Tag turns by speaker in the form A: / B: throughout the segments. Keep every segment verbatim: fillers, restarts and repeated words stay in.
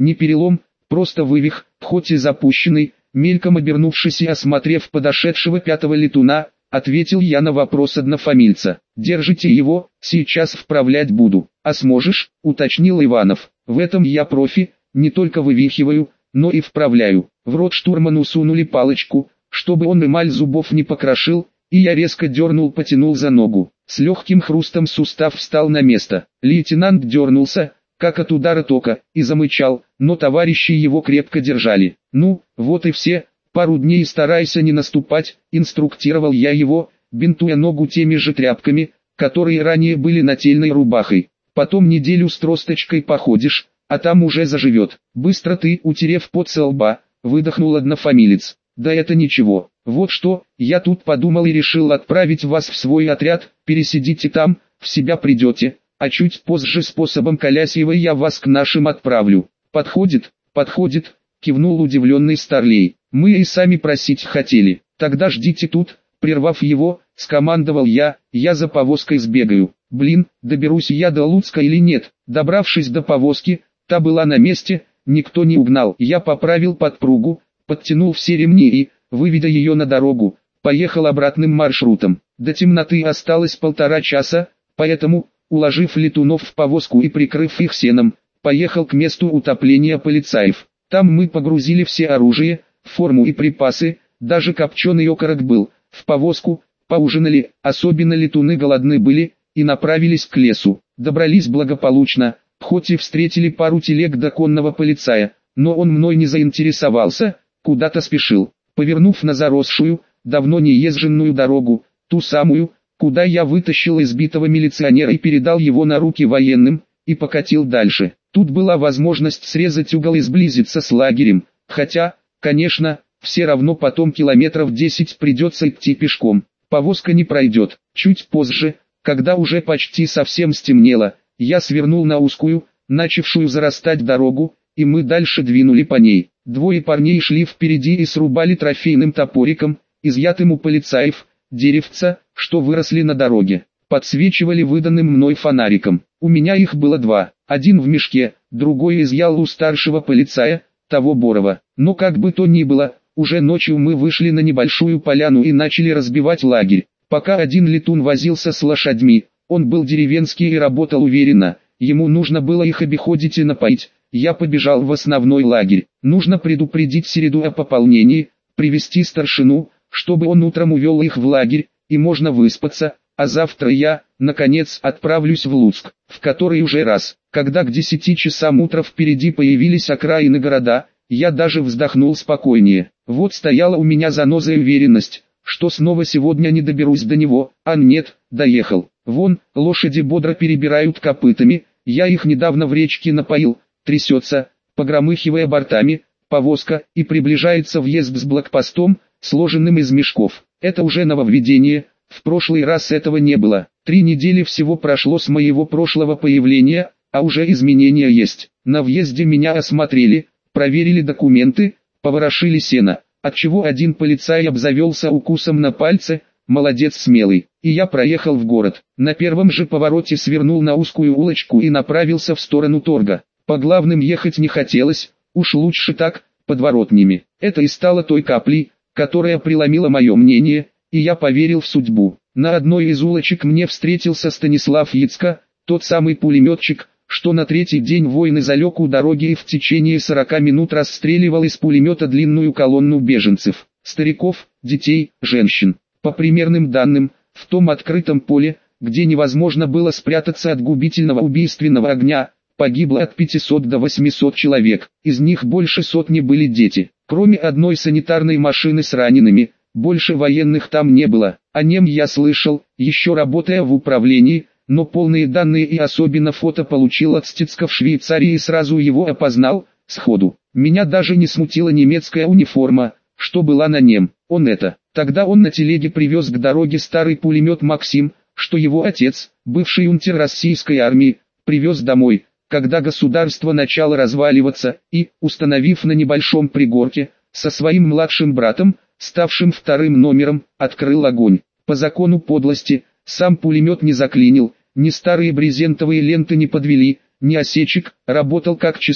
A: не перелом, просто вывих, хоть и запущенный. Мельком обернувшись и осмотрев подошедшего пятого летуна, ответил я на вопрос однофамильца. «Держите его, сейчас вправлять буду». «А сможешь?» — уточнил Иванов. «В этом я профи, не только вывихиваю, но и вправляю». В рот штурману сунули палочку, чтобы он эмаль зубов не покрошил, и я резко дернул, потянул за ногу. С легким хрустом сустав встал на место. Лейтенант дернулся, как от удара тока, и замычал, но товарищи его крепко держали. «Ну, вот и все, пару дней старайся не наступать», — инструктировал я его, бинтуя ногу теми же тряпками, которые ранее были нательной рубахой. «Потом неделю с тросточкой походишь, а там уже заживет. Быстро ты», — утерев пот со лба, выдохнул однофамилец. «Да это ничего. Вот что, я тут подумал и решил отправить вас в свой отряд, пересидите там, в себя придете, а чуть позже способом Колясьева я вас к нашим отправлю». «Подходит, подходит», — кивнул удивленный Старлей. «Мы и сами просить хотели. Тогда ждите тут», — прервав его, скомандовал я, «я за повозкой сбегаю». Блин, доберусь я до Луцка или нет? Добравшись до повозки, та была на месте, никто не угнал. Я поправил подпругу, подтянул все ремни и, выведя ее на дорогу, поехал обратным маршрутом. До темноты осталось полтора часа, поэтому, уложив летунов в повозку и прикрыв их сеном, поехал к месту утопления полицаев. Там мы погрузили все оружие, форму и припасы, даже копченый окорок был, в повозку, поужинали, особенно летуны голодны были, и направились к лесу. Добрались благополучно, хоть и встретили пару телег до конного полицая, но он мной не заинтересовался, куда-то спешил. Повернув на заросшую, давно не езженную дорогу, ту самую, куда я вытащил избитого милиционера и передал его на руки военным, и покатил дальше. Тут была возможность срезать угол и сблизиться с лагерем, хотя, конечно, все равно потом километров десять придется идти пешком. Повозка не пройдет. Чуть позже, когда уже почти совсем стемнело, я свернул на узкую, начавшую зарастать дорогу, и мы дальше двинули по ней. Двое парней шли впереди и срубали трофейным топориком, изъятым у полицаев, деревца, что выросли на дороге. Подсвечивали выданным мной фонариком. У меня их было два, один в мешке, другой изъял у старшего полицая, того Борова. Но как бы то ни было, уже ночью мы вышли на небольшую поляну и начали разбивать лагерь. Пока один летун возился с лошадьми, он был деревенский и работал уверенно, ему нужно было их обиходить и напоить. Я побежал в основной лагерь. Нужно предупредить Середу о пополнении, привести старшину, чтобы он утром увел их в лагерь, и можно выспаться, а завтра я, наконец, отправлюсь в Луцк, в который уже раз, когда к десяти часам утра впереди появились окраины города, я даже вздохнул спокойнее. Вот стояла у меня заноза и уверенность, что снова сегодня не доберусь до него, а нет, доехал. Вон, лошади бодро перебирают копытами, я их недавно в речке напоил, трясется, погромыхивая бортами, повозка, и приближается въезд с блокпостом, сложенным из мешков. Это уже нововведение, в прошлый раз этого не было. Три недели всего прошло с моего прошлого появления, а уже изменения есть. На въезде меня осмотрели, проверили документы, поворошили сено, отчего один полицай обзавелся укусом на пальце, молодец смелый. И я проехал в город. На первом же повороте свернул на узкую улочку и направился в сторону торга. По главным ехать не хотелось, уж лучше так, подворотнями. Это и стало той каплей, которая преломила мое мнение, и я поверил в судьбу. На одной из улочек мне встретился Станислав Яцко, тот самый пулеметчик, что на третий день войны залег у дороги и в течение сорока минут расстреливал из пулемета длинную колонну беженцев, стариков, детей, женщин. По примерным данным, в том открытом поле, где невозможно было спрятаться от губительного убийственного огня, погибло от пятисот до восьмисот человек, из них больше сотни были дети. Кроме одной санитарной машины с ранеными, больше военных там не было. О нем я слышал, еще работая в управлении, но полные данные и особенно фото получил от Стицка в Швейцарии и сразу его опознал, сходу. Меня даже не смутила немецкая униформа, что была на нем. Он это. Тогда он на телеге привез к дороге старый пулемет «Максим», что его отец, бывший унтер российской армии, привез домой, когда государство начало разваливаться, и, установив на небольшом пригорке, со своим младшим братом, ставшим вторым номером, открыл огонь. По закону подлости, сам пулемет не заклинил, ни старые брезентовые ленты не подвели, ни осечек, работал как часы,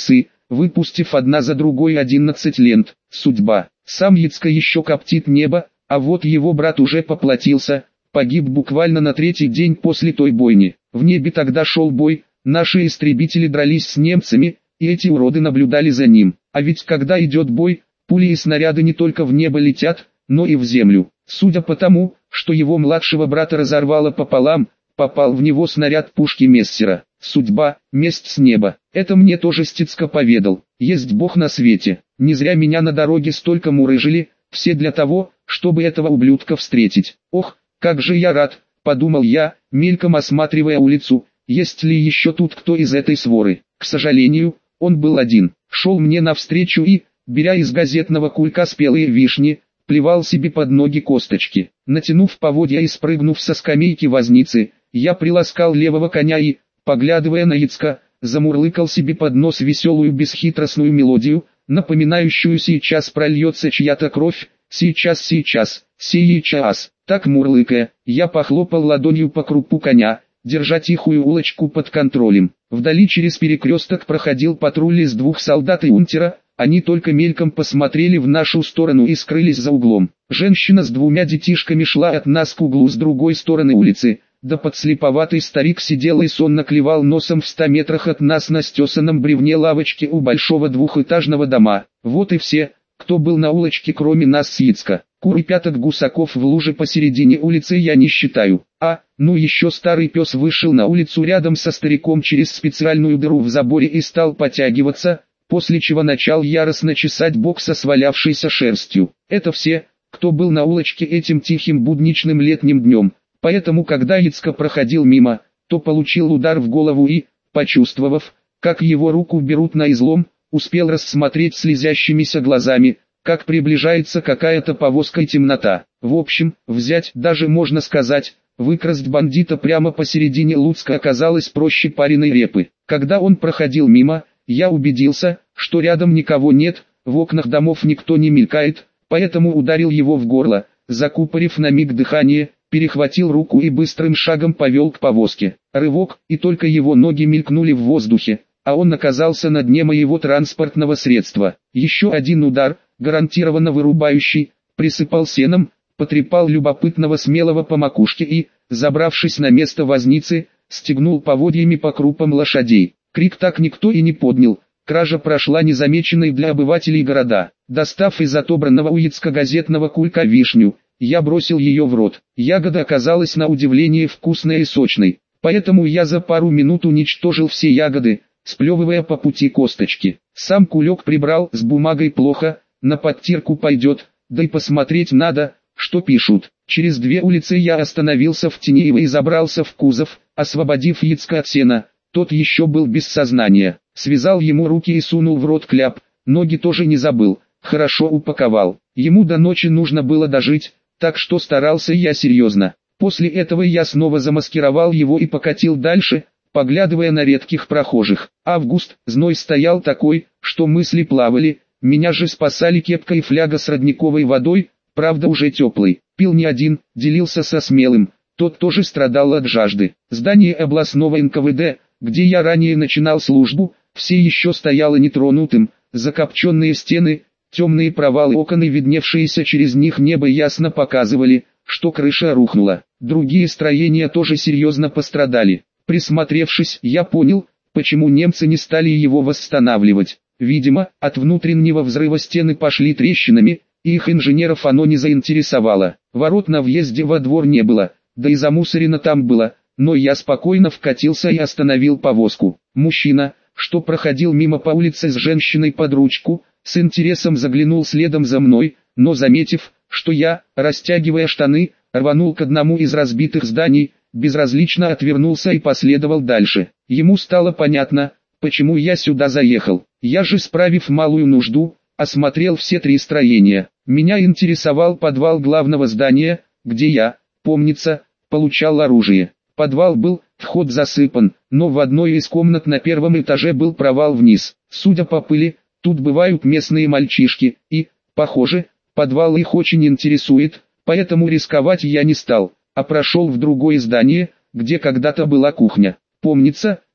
A: выпустив одна за другой одиннадцать лент. Судьба. Сам Яцко еще коптит небо, а вот его брат уже поплатился, погиб буквально на третий день после той бойни. В небе тогда шел бой, наши истребители дрались с немцами, и эти уроды наблюдали за ним. А ведь когда идет бой, пули и снаряды не только в небо летят, но и в землю. Судя по тому, что его младшего брата разорвало пополам, попал в него снаряд пушки Мессера. Судьба, месть с неба. Это мне тоже Стецко поведал. Есть Бог на свете. Не зря меня на дороге столько мурыжили, все для того, чтобы этого ублюдка встретить. Ох, как же я рад, подумал я, мельком осматривая улицу, есть ли еще тут кто из этой своры. К сожалению, он был один. Шел мне навстречу и, беря из газетного кулька спелые вишни, плевал себе под ноги косточки. Натянув поводья и спрыгнув со скамейки возницы, я приласкал левого коня и, поглядывая на Яцка, замурлыкал себе под нос веселую бесхитростную мелодию, напоминающую «сейчас прольется чья-то кровь, сейчас, сейчас, сейчас». Так мурлыкая, я похлопал ладонью по крупу коня, держа тихую улочку под контролем. Вдали через перекресток проходил патруль из двух солдат и унтера, они только мельком посмотрели в нашу сторону и скрылись за углом. Женщина с двумя детишками шла от нас к углу с другой стороны улицы, да подслеповатый старик сидел и сонно клевал носом в ста метрах от нас на стесанном бревне лавочки у большого двухэтажного дома. Вот и все, кто был на улочке кроме нас с Яцко. Кур и пяток гусаков в луже посередине улицы я не считаю. А, ну еще старый пес вышел на улицу рядом со стариком через специальную дыру в заборе и стал потягиваться, после чего начал яростно чесать бок со свалявшейся шерстью. Это все, кто был на улочке этим тихим будничным летним днем. Поэтому когда Яцко проходил мимо, то получил удар в голову и, почувствовав, как его руку берут на излом, успел рассмотреть слезящимися глазами, как приближается какая-то повозка и темнота. В общем, взять, даже можно сказать, выкрасть бандита прямо посередине Луцка оказалось проще пареной репы. Когда он проходил мимо, я убедился, что рядом никого нет, в окнах домов никто не мелькает, поэтому ударил его в горло, закупорив на миг дыхание, перехватил руку и быстрым шагом повел к повозке. Рывок, и только его ноги мелькнули в воздухе, а он оказался на дне моего транспортного средства. Еще один удар, гарантированно вырубающий, присыпал сеном, потрепал любопытного смелого по макушке и, забравшись на место возницы, стегнул поводьями по крупам лошадей. Крик так никто и не поднял, кража прошла незамеченной для обывателей города. Достав из отобранного у Яцко газетного кулька вишню, я бросил ее в рот. Ягода оказалась на удивление вкусной и сочной, поэтому я за пару минут уничтожил все ягоды, сплевывая по пути косточки. Сам кулек прибрал, с бумагой плохо, на подтирку пойдет, да и посмотреть надо, что пишут. Через две улицы я остановился в тени и забрался в кузов, освободив Яцко от сена. Тот еще был без сознания. Связал ему руки и сунул в рот кляп, ноги тоже не забыл, хорошо упаковал. Ему до ночи нужно было дожить, так что старался я серьезно. После этого я снова замаскировал его и покатил дальше, поглядывая на редких прохожих. Август, зной стоял такой, что мысли плавали, меня же спасали кепка и фляга с родниковой водой, правда уже теплой. Пил не один, делился со смелым, тот тоже страдал от жажды. Здание областного эн ка вэ дэ, где я ранее начинал службу, все еще стояло нетронутым, закопченные стены, темные провалы окон и видневшиеся через них небо ясно показывали, что крыша рухнула. Другие строения тоже серьезно пострадали. Присмотревшись, я понял, почему немцы не стали его восстанавливать. Видимо, от внутреннего взрыва стены пошли трещинами, и их инженеров оно не заинтересовало. Ворот на въезде во двор не было, да и замусорено там было, но я спокойно вкатился и остановил повозку. Мужчина, что проходил мимо по улице с женщиной под ручку, с интересом заглянул следом за мной, но заметив, что я, растягивая штаны, рванул к одному из разбитых зданий, безразлично отвернулся и последовал дальше. Ему стало понятно, почему я сюда заехал. Я же, справив малую нужду, осмотрел все три строения. Меня интересовал подвал главного здания, где я, помнится, получал оружие. Подвал был, вход засыпан, но в одной из комнат на первом этаже был провал вниз. Судя по пыли, тут бывают местные мальчишки, и, похоже, подвал их очень интересует, поэтому рисковать я не стал, а прошел в другое здание, где когда-то была кухня. Помнится,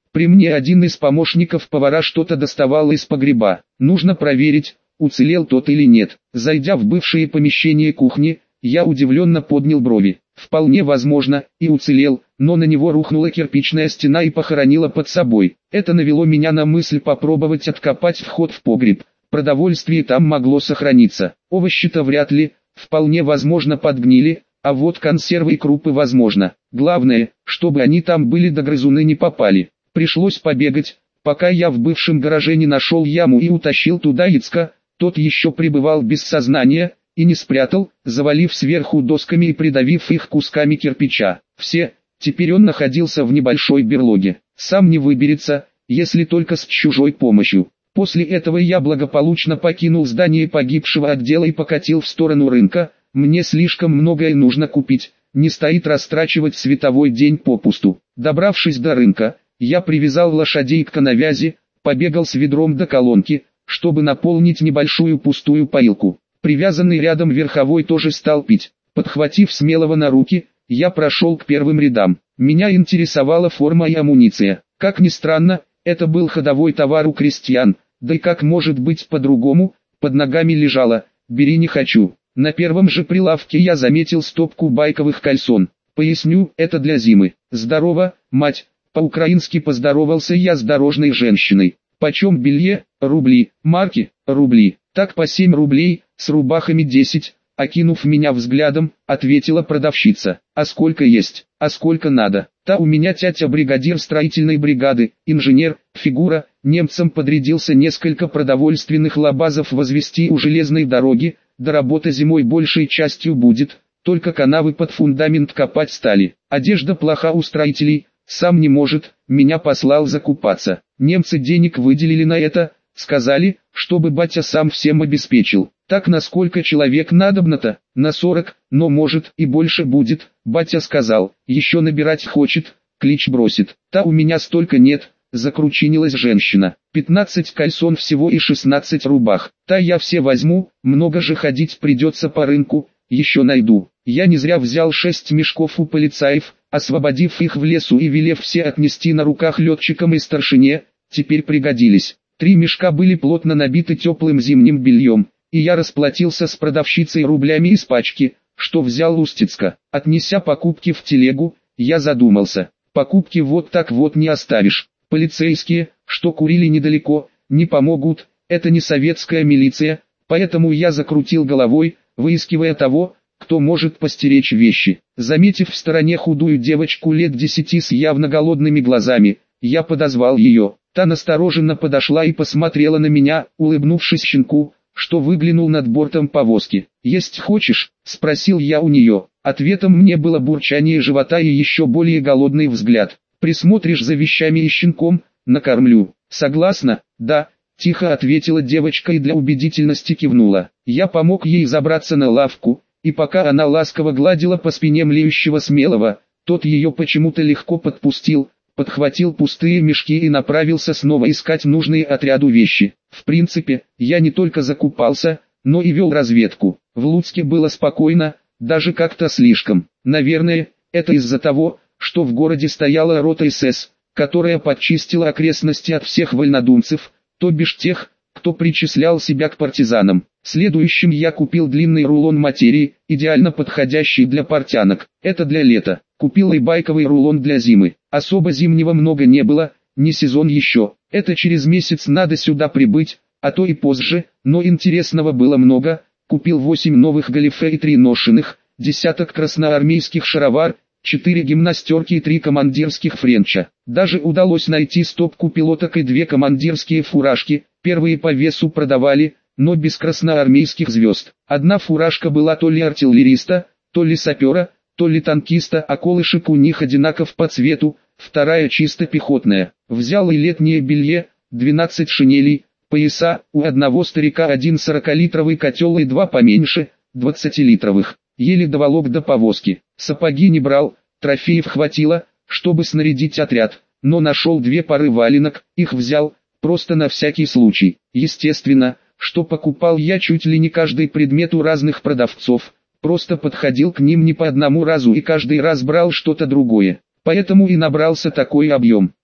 A: При мне один из помощников повара что-то доставал из погреба. Нужно проверить, уцелел тот или нет. Зайдя в бывшее помещение кухни, я удивленно поднял брови. Вполне возможно, и уцелел, но на него рухнула кирпичная стена и похоронила под собой. Это навело меня на мысль попробовать откопать вход в погреб. Продовольствие там могло сохраниться. Овощи-то вряд ли, вполне возможно подгнили, а вот консервы и крупы возможно. Главное, чтобы они там были да грызуны не попали. Пришлось побегать, пока я в бывшем гараже не нашел яму и утащил туда Ицка. Тот еще пребывал без сознания, и не спрятал, завалив сверху досками и придавив их кусками кирпича. Все, теперь он находился в небольшой берлоге. Сам не выберется, если только с чужой помощью. После этого я благополучно покинул здание погибшего отдела и покатил в сторону рынка. Мне слишком многое нужно купить, не стоит растрачивать световой день попусту. Добравшись до рынка, я привязал лошадей к коновязи, побегал с ведром до колонки, чтобы наполнить небольшую пустую поилку. Привязанный рядом верховой тоже стал пить. Подхватив смелого на руки, я прошел к первым рядам. Меня интересовала форма и амуниция. Как ни странно, это был ходовой товар у крестьян, да и как может быть по-другому, под ногами лежало «бери не хочу». На первом же прилавке я заметил стопку байковых кальсон. Поясню, это для зимы. «Здорово, мать», по-украински поздоровался я с дорожной женщиной. «Почем белье?» «Рубли». «Марки?» «Рубли». «Так по семь рублей, с рубахами десять», окинув меня взглядом, ответила продавщица. «А сколько есть? А сколько надо?» «Та у меня тятя бригадир строительной бригады, инженер, фигура, немцам подрядился несколько продовольственных лабазов возвести у железной дороги, да работа зимой большей частью будет, только канавы под фундамент копать стали. Одежда плоха у строителей, сам не может, меня послал закупаться. Немцы денег выделили на это, сказали, чтобы батя сам всем обеспечил. Так на сколько человек надобно-то? На сорок, но может и больше будет, батя сказал. Еще набирать хочет, клич бросит. Та у меня столько нет, закручинилась женщина. пятнадцать кальсон всего и шестнадцать рубах. Та я все возьму, много же ходить придется по рынку, еще найду. Я не зря взял шесть мешков у полицаев, освободив их в лесу и велев все отнести на руках летчикам и старшине, теперь пригодились. Три мешка были плотно набиты теплым зимним бельем, и я расплатился с продавщицей рублями из пачки, что взял у Стецка. Отнеся покупки в телегу, я задумался. Покупки вот так вот не оставишь. Полицейские, что курили недалеко, не помогут, это не советская милиция, поэтому я закрутил головой, выискивая того, кто может постеречь вещи. Заметив в стороне худую девочку лет десяти с явно голодными глазами, я подозвал ее. Та настороженно подошла и посмотрела на меня, улыбнувшись щенку, что выглянул над бортом повозки. «Есть хочешь?» – спросил я у нее. Ответом мне было бурчание живота и еще более голодный взгляд. «Присмотришь за вещами и щенком, накормлю». «Согласна?» «Да», – тихо ответила девочка и для убедительности кивнула. Я помог ей забраться на лавку, и пока она ласково гладила по спине млеющего смелого, тот ее почему-то легко подпустил, подхватил пустые мешки и направился снова искать нужные отряду вещи. В принципе, я не только закупался, но и вел разведку. В Луцке было спокойно, даже как-то слишком. Наверное, это из-за того, что в городе стояла рота эс эс, которая подчистила окрестности от всех вольнодумцев, то бишь тех, кто причислял себя к партизанам. Следующим я купил длинный рулон материи, идеально подходящий для портянок. Это для лета. Купил и байковый рулон для зимы. Особо зимнего много не было, не сезон еще. Это через месяц надо сюда прибыть, а то и позже, но интересного было много. Купил восемь новых галифе и три ношеных, десяток красноармейских шаровар, четыре гимнастерки и три командирских френча. Даже удалось найти стопку пилоток и две командирские фуражки. Первые по весу продавали, но без красноармейских звезд. Одна фуражка была то ли артиллериста, то ли сапера, то ли танкиста, а колышек у них одинаков по цвету, вторая чисто пехотная. Взял и летнее белье, двенадцать шинелей, пояса, у одного старика один сорокалитровый котел и два поменьше, двадцатилитровых. Еле доволок до повозки. Сапоги не брал, трофеев хватило, чтобы снарядить отряд, но нашел две пары валенок, их взял, просто на всякий случай. Естественно, что покупал я чуть ли не каждый предмет у разных продавцов, просто подходил к ним не по одному разу и каждый раз брал что-то другое. Поэтому и набрался такой объем.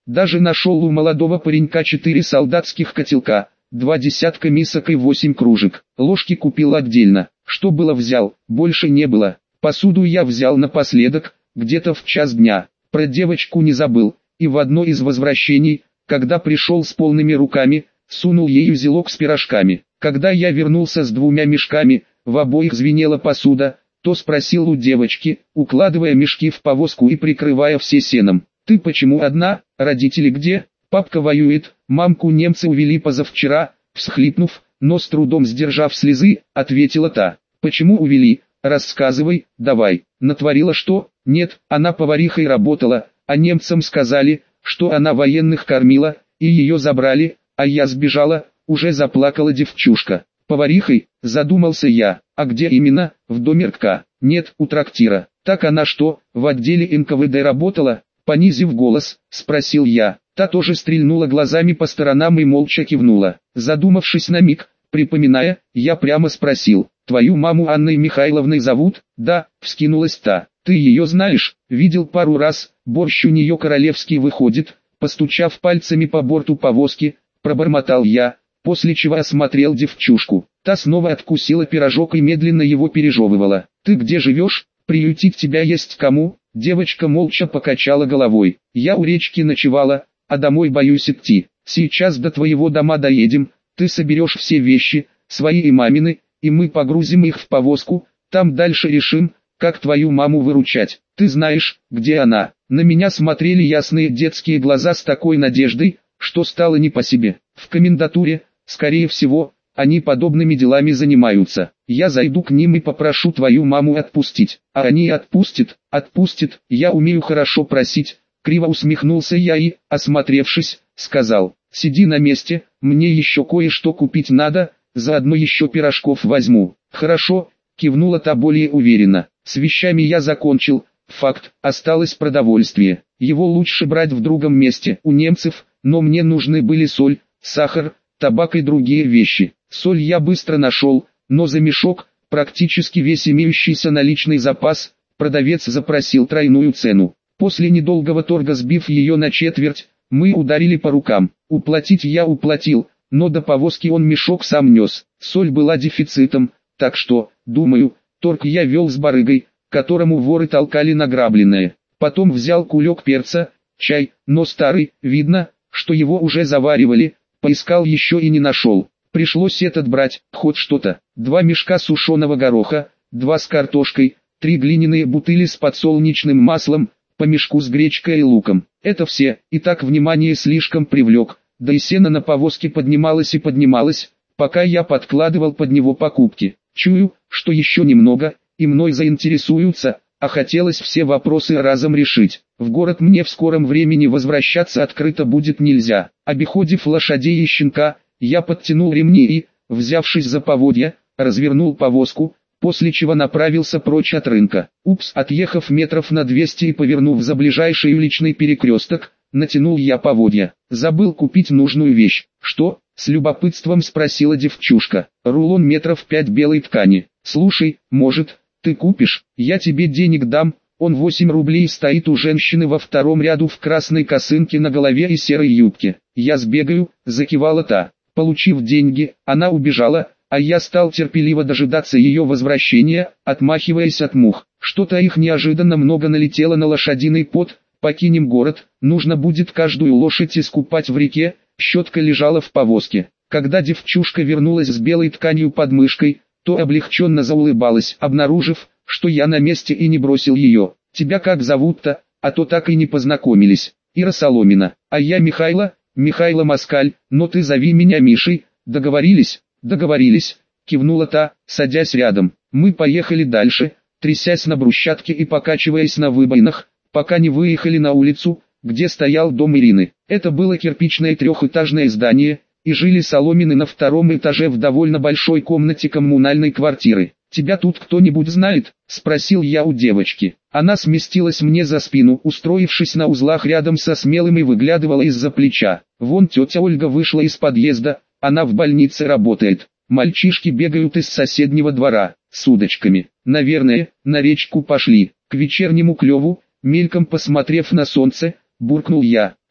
A: Даже нашел у молодого паренька четыре солдатских котелка, два десятка мисок и восемь кружек. Ложки купил отдельно. Что было взял, больше не было. Посуду я взял напоследок, где-то в час дня. Про девочку не забыл, и в одно из возвращений, когда пришел с полными руками, сунул ей узелок с пирожками. Когда я вернулся с двумя мешками, в обоих звенела посуда, то спросил у девочки, укладывая мешки в повозку и прикрывая все сеном: «Ты почему одна, родители где?» «Папка воюет, мамку немцы увели позавчера», всхлипнув, но с трудом сдержав слезы, ответила та. «Почему увели? Рассказывай, давай». «Натворила что?» «Нет, она поварихой работала, а немцам сказали, что она военных кормила, и ее забрали, а я сбежала», уже заплакала девчушка. «Поварихой?» – задумался я. «А где именно? В доме РК?» «Нет, у трактира». «Так она что, в отделе эн ка вэ дэ работала?» Понизив голос, спросил я. Та тоже стрельнула глазами по сторонам и молча кивнула. Задумавшись на миг, припоминая, я прямо спросил: «Твою маму Анной Михайловной зовут?» «Да», — вскинулась та. «Ты ее знаешь?» «Видел пару раз, борщ у нее королевский выходит», постучав пальцами по борту повозки, пробормотал я, после чего осмотрел девчушку. Та снова откусила пирожок и медленно его пережевывала. «Ты где живешь? Приютить тебя есть кому?» Девочка молча покачала головой. «Я у речки ночевала, а домой боюсь идти. Сейчас до твоего дома доедем, ты соберешь все вещи, свои и мамины, и мы погрузим их в повозку, там дальше решим, как твою маму выручать. Ты знаешь, где она?» На меня смотрели ясные детские глаза с такой надеждой, что стало не по себе. «В комендатуре, скорее всего, они подобными делами занимаются. Я зайду к ним и попрошу твою маму отпустить». «А они отпустят?» «Отпустят, я умею хорошо просить», криво усмехнулся я и, осмотревшись, сказал: «Сиди на месте, мне еще кое-что купить надо, заодно еще пирожков возьму». «Хорошо», кивнула та более уверенно. «С вещами я закончил, факт, осталось продовольствие. Его лучше брать в другом месте, у немцев, но мне нужны были соль, сахар, табак и другие вещи. Соль я быстро нашел, но за мешок, практически весь имеющийся наличный запас, продавец запросил тройную цену. После недолгого торга, сбив ее на четверть, мы ударили по рукам. Уплатить я уплатил, но до повозки он мешок сам нес. Соль была дефицитом, так что, думаю, торг я вел с барыгой, которому воры толкали награбленное. Потом взял кулек перца, чай, но старый, видно, что его уже заваривали, поискал еще и не нашел. Пришлось этот брать, хоть что-то. Два мешка сушеного гороха, два с картошкой, три глиняные бутыли с подсолнечным маслом, по мешку с гречкой и луком. Это все, и так внимание слишком привлек, да и сено на повозке поднималось и поднималось, пока я подкладывал под него покупки. Чую, что еще немного, и мной заинтересуются, а хотелось все вопросы разом решить. В город мне в скором времени возвращаться открыто будет нельзя. Обиходив лошадей и щенка, я подтянул ремни и, взявшись за поводья, развернул повозку, после чего направился прочь от рынка. Упс, отъехав метров на двести и повернув за ближайший уличный перекресток, натянул я поводья. Забыл купить нужную вещь. «Что?» — с любопытством спросила девчушка. «Рулон метров пять белой ткани. Слушай, может, ты купишь? Я тебе денег дам». Он восемь рублей стоит у женщины во втором ряду в красной косынке на голове и серой юбке. «Я сбегаю», — закивала та. Получив деньги, она убежала, а я стал терпеливо дожидаться ее возвращения, отмахиваясь от мух. Что-то их неожиданно много налетело на лошадиный пот. «Покинем город, нужно будет каждую лошадь искупать в реке», щетка лежала в повозке. Когда девчушка вернулась с белой тканью под мышкой, то облегченно заулыбалась, обнаружив, что я на месте и не бросил ее. «Тебя как зовут-то, а то так и не познакомились». «Ира Соломина». «А я Михайло, Михайло Москаль, но ты зови меня Мишей». «Договорились?» «Договорились», кивнула та, садясь рядом. Мы поехали дальше, трясясь на брусчатке и покачиваясь на выбоинах, пока не выехали на улицу, где стоял дом Ирины. Это было кирпичное трехэтажное здание, и жили Соломины на втором этаже в довольно большой комнате коммунальной квартиры. «Тебя тут кто-нибудь знает?» – спросил я у девочки. Она сместилась мне за спину, устроившись на узлах рядом со Смелым, и выглядывала из-за плеча. «Вон тетя Ольга вышла из подъезда, она в больнице работает. Мальчишки бегают из соседнего двора, с удочками. Наверное, на речку пошли». К вечернему клеву, мельком посмотрев на солнце, буркнул я.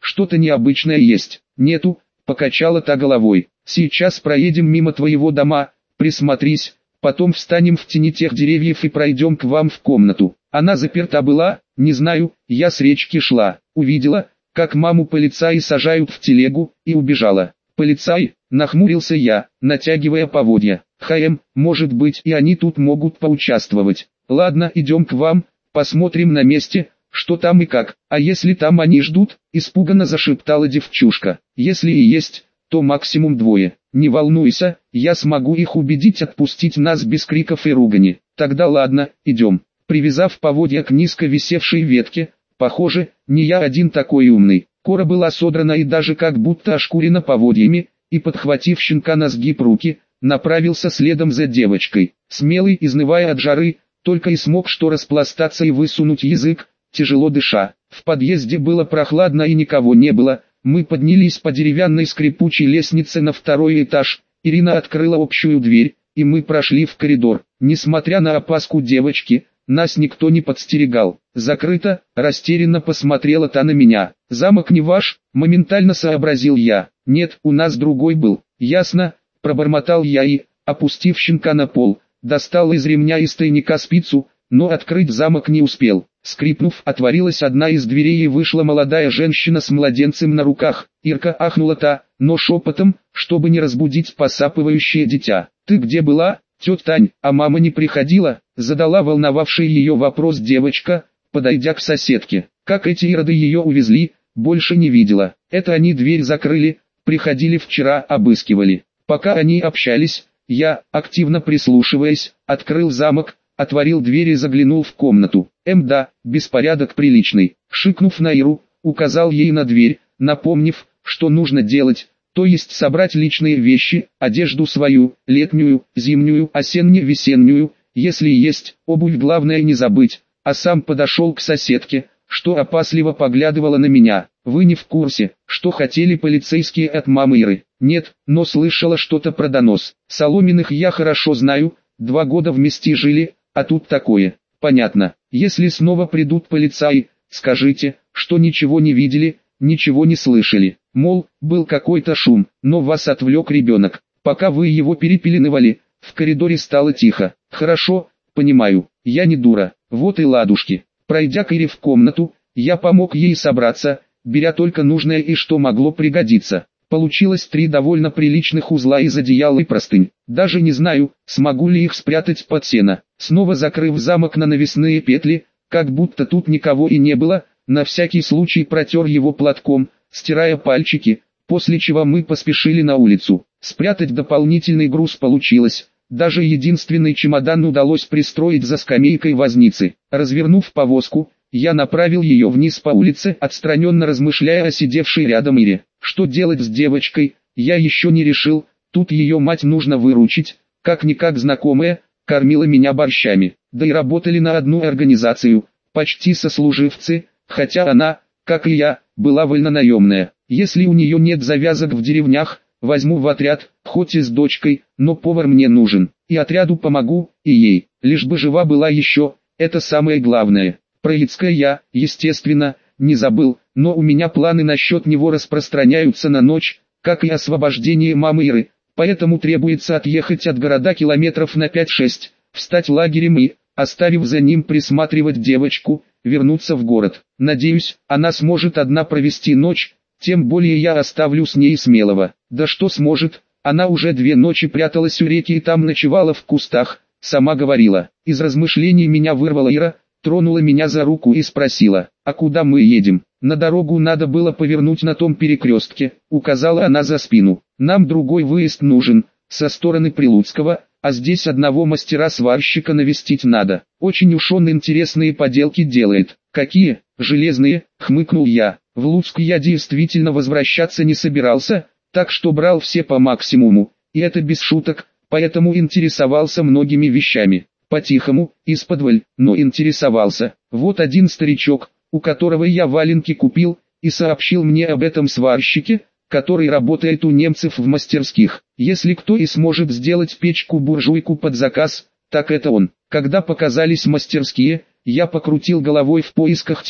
A: что-то необычное есть. Нету, покачала та головой. Сейчас проедем мимо твоего дома, присмотрись, потом встанем в тени тех деревьев и пройдем к вам в комнату. Она заперта была, не знаю, я с речки шла, увидела, как маму полицаи сажают в телегу, и убежала. Полицай, нахмурился я, натягивая поводья. Хм, может быть и они тут могут поучаствовать. Ладно, идем к вам, посмотрим на месте, что там и как. А если там они ждут, испуганно зашептала девчушка. Если и есть, то максимум двое. Не волнуйся, я смогу их убедить отпустить нас без криков и ругани. Тогда ладно, идем. Привязав поводья к низко висевшей ветке, похоже, не я один такой умный. Кора была содрана и даже как будто ошкурена поводьями, и подхватив щенка на сгиб руки, направился следом за девочкой. Смелый, изнывая от жары, только и смог что распластаться и высунуть язык, тяжело дыша. В подъезде было прохладно и никого не было. Мы поднялись по деревянной скрипучей лестнице на второй этаж. Ирина открыла общую дверь, и мы прошли в коридор. Несмотря на опаску девочки, нас никто не подстерегал. Закрыто, растерянно посмотрела та на меня. Замок не ваш, моментально сообразил я. Нет, у нас другой был. Ясно, пробормотал я и, опустив щенка на пол, достал из ремня из тайника спицу, но открыть замок не успел. Скрипнув, отворилась одна из дверей и вышла молодая женщина с младенцем на руках. Ирка, ахнула та, но шепотом, чтобы не разбудить посапывающее дитя. «Ты где была, тетя Тань, а мама не приходила?» Задала волновавший ее вопрос девочка, подойдя к соседке. Как эти ироды ее увезли, больше не видела. Это они дверь закрыли, приходили вчера, обыскивали. Пока они общались, я, активно прислушиваясь, открыл замок, отворил дверь и заглянул в комнату. Эм да, беспорядок приличный. Шикнув на Иру, указал ей на дверь, напомнив, что нужно делать, то есть собрать личные вещи, одежду свою, летнюю, зимнюю, осенне-весеннюю, если есть, обувь главное не забыть, а сам подошел к соседке, что опасливо поглядывала на меня. Вы не в курсе, что хотели полицейские от мамы Иры? Нет, но слышала что-то про донос. Соломенных я хорошо знаю, два года вместе жили, а тут такое. Понятно. Если снова придут полицаи, скажите, что ничего не видели, ничего не слышали. Мол, был какой-то шум, но вас отвлек ребенок. Пока вы его перепеленывали, в коридоре стало тихо. Хорошо, понимаю, я не дура. Вот и ладушки. Пройдя к Ире в комнату, я помог ей собраться, беря только нужное и что могло пригодиться. Получилось три довольно приличных узла из одеяла и простынь. Даже не знаю, смогу ли их спрятать под сено. Снова закрыв замок на навесные петли, как будто тут никого и не было, на всякий случай протер его платком, стирая пальчики, после чего мы поспешили на улицу. Спрятать дополнительный груз получилось. Даже единственный чемодан удалось пристроить за скамейкой возницы. Развернув повозку, я направил ее вниз по улице, отстраненно размышляя о сидевшей рядом Ире. Что делать с девочкой, я еще не решил, тут ее мать нужно выручить, как-никак знакомая, кормила меня борщами. Да и работали на одну организацию, почти сослуживцы, хотя она, как и я, была вольнонаемная. Если у нее нет завязок в деревнях, возьму в отряд, хоть и с дочкой, но повар мне нужен. И отряду помогу, и ей, лишь бы жива была еще, это самое главное. Про Яцка я, естественно, не забыл, но у меня планы насчет него распространяются на ночь, как и освобождение мамы Иры, поэтому требуется отъехать от города километров на пять-шесть, встать лагерем и, оставив за ним присматривать девочку, вернуться в город. Надеюсь, она сможет одна провести ночь, тем более я оставлю с ней Смелого. Да что сможет, она уже две ночи пряталась у реки и там ночевала в кустах, сама говорила. Из размышлений меня вырвала Ира, тронула меня за руку и спросила, а куда мы едем? На дорогу надо было повернуть на том перекрестке, указала она за спину. Нам другой выезд нужен, со стороны Прилуцкого, а здесь одного мастера-сварщика навестить надо. Очень уж он интересные поделки делает. Какие? Железные, хмыкнул я. В Луцк я действительно возвращаться не собирался, так что брал все по максимуму, и это без шуток, поэтому интересовался многими вещами. По-тихому, исподволь, но интересовался. Вот один старичок, у которого я валенки купил, и сообщил мне об этом сварщике, который работает у немцев в мастерских. Если кто и сможет сделать печку-буржуйку под заказ, так это он. Когда показались мастерские, я покрутил головой в поисках тени,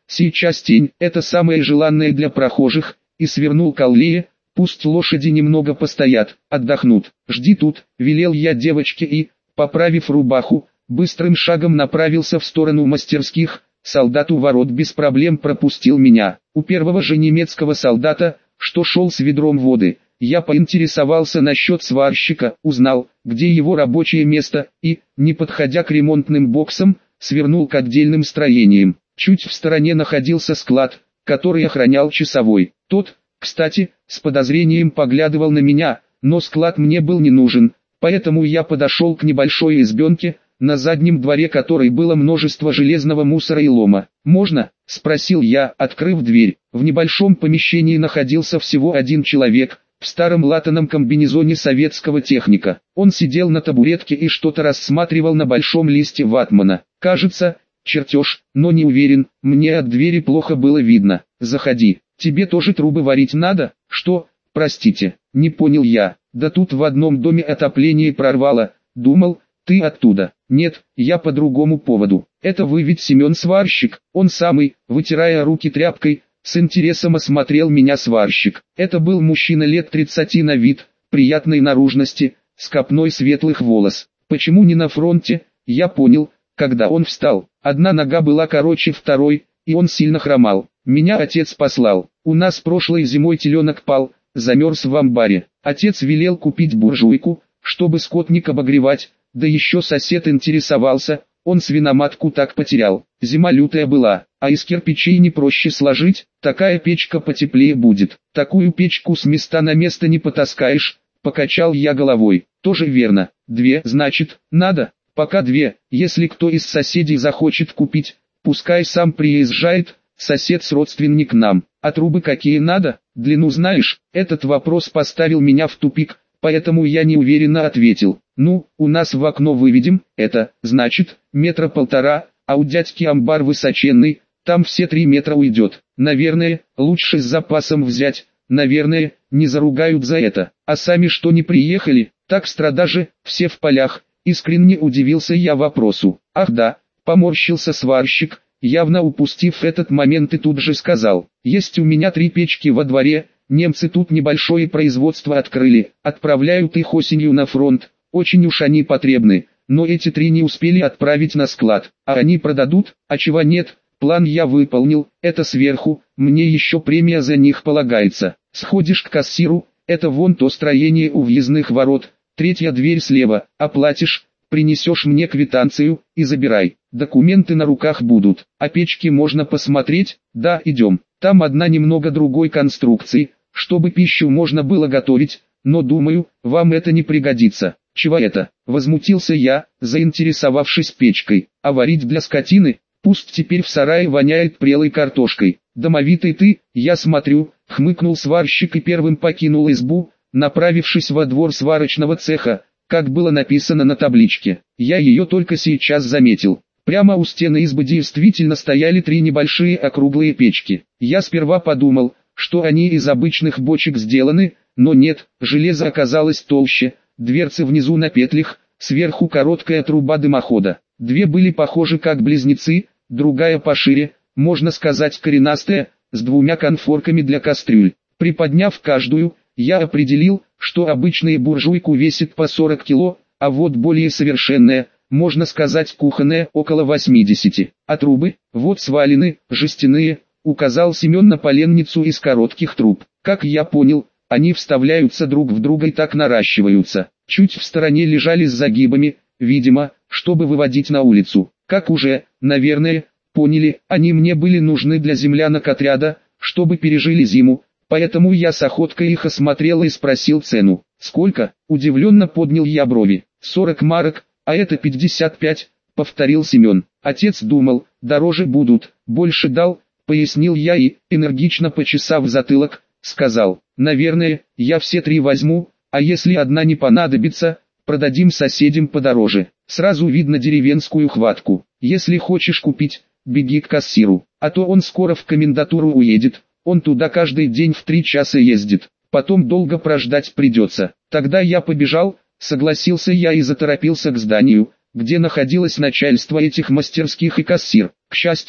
A: сейчас тень, это самое желанное для прохожих, и свернул к аллее, пусть лошади немного постоят, отдохнут. Жди тут, велел я девочке и, поправив рубаху, быстрым шагом направился в сторону мастерских. Солдат у ворот без проблем пропустил меня. У первого же немецкого солдата, что шел с ведром воды, я поинтересовался насчет сварщика, узнал, где его рабочее место, и, не подходя к ремонтным боксам, свернул к отдельным строениям. Чуть в стороне находился склад, который охранял часовой. Тот, кстати, с подозрением поглядывал на меня, но склад мне был не нужен, поэтому я подошел к небольшой избенке, на заднем дворе которой было множество железного мусора и лома. «Можно?» – спросил я, открыв дверь. В небольшом помещении находился всего один человек, в старом латаном комбинезоне советского техника. Он сидел на табуретке и что-то рассматривал на большом листе ватмана. Кажется, чертеж, но не уверен, мне от двери плохо было видно. «Заходи, тебе тоже трубы варить надо?» «Что? Простите, не понял я. Да тут в одном доме отопление прорвало, думал, ты оттуда». «Нет, я по другому поводу. Это вы ведь Семен сварщик?» «Он самый», вытирая руки тряпкой, с интересом осмотрел меня сварщик. Это был мужчина лет тридцати на вид, приятной наружности, с копной светлых волос. Почему не на фронте, я понял, когда он встал. Одна нога была короче второй, и он сильно хромал. Меня отец послал. У нас прошлой зимой теленок пал, замерз в амбаре. Отец велел купить буржуйку, чтобы скотник обогревать. Да еще сосед интересовался, он свиноматку так потерял. Зима лютая была, а из кирпичей не проще сложить, такая печка потеплее будет. Такую печку с места на место не потаскаешь, покачал я головой. Тоже верно, две, значит, надо, пока две, если кто из соседей захочет купить, пускай сам приезжает, сосед с родственник нам. А трубы какие надо, длину знаешь? Этот вопрос поставил меня в тупик, поэтому я неуверенно ответил. Ну, у нас в окно выведем, это, значит, метра полтора, а у дядьки амбар высоченный, там все три метра уйдет. Наверное, лучше с запасом взять, наверное, не заругают за это. А сами что не приехали, так страдажи, все в полях, искренне удивился я вопросу. Ах да, поморщился сварщик, явно упустив этот момент и тут же сказал. Есть у меня три печки во дворе, немцы тут небольшое производство открыли, отправляют их осенью на фронт. Очень уж они потребны, но эти три не успели отправить на склад, а они продадут, а чего нет, план я выполнил, это сверху, мне еще премия за них полагается. Сходишь к кассиру, это вон то строение у въездных ворот, третья дверь слева, оплатишь, принесешь мне квитанцию и забирай, документы на руках будут, а печки можно посмотреть, да, идем, там одна немного другой конструкции, чтобы пищу можно было готовить, но думаю, вам это не пригодится. «Чего это?» – возмутился я, заинтересовавшись печкой. «А варить для скотины? Пусть теперь в сарае воняет прелой картошкой. Домовитый ты, я смотрю», – хмыкнул сварщик и первым покинул избу, направившись во двор сварочного цеха, как было написано на табличке. Я ее только сейчас заметил. Прямо у стены избы действительно стояли три небольшие округлые печки. Я сперва подумал, что они из обычных бочек сделаны, но нет, железо оказалось толще. Дверцы внизу на петлях, сверху короткая труба дымохода. Две были похожи как близнецы, другая пошире, можно сказать коренастая, с двумя конфорками для кастрюль. Приподняв каждую, я определил, что обычная буржуйка весит по сорок кило, а вот более совершенная, можно сказать кухонная, около восьмидесяти. А трубы, вот свалены, жестяные, указал Семен на поленницу из коротких труб. Как я понял, они вставляются друг в друга и так наращиваются. Чуть в стороне лежали с загибами, видимо, чтобы выводить на улицу. Как уже, наверное, поняли, они мне были нужны для землянок отряда, чтобы пережили зиму, поэтому я с охоткой их осмотрел и спросил цену. «Сколько?» – удивленно поднял я брови. «сорок марок, а это пятьдесят пять», – повторил Семен. Отец думал, дороже будут, больше дал, пояснил я и, энергично почесав затылок, сказал, наверное, я все три возьму, а если одна не понадобится, продадим соседям подороже. Сразу видно деревенскую хватку. Если хочешь купить, беги к кассиру, а то он скоро в комендатуру уедет, он туда каждый день в три часа ездит, потом долго прождать придется. Тогда я побежал, согласился я и заторопился к зданию, где находилось начальство этих мастерских и кассир. К счастью,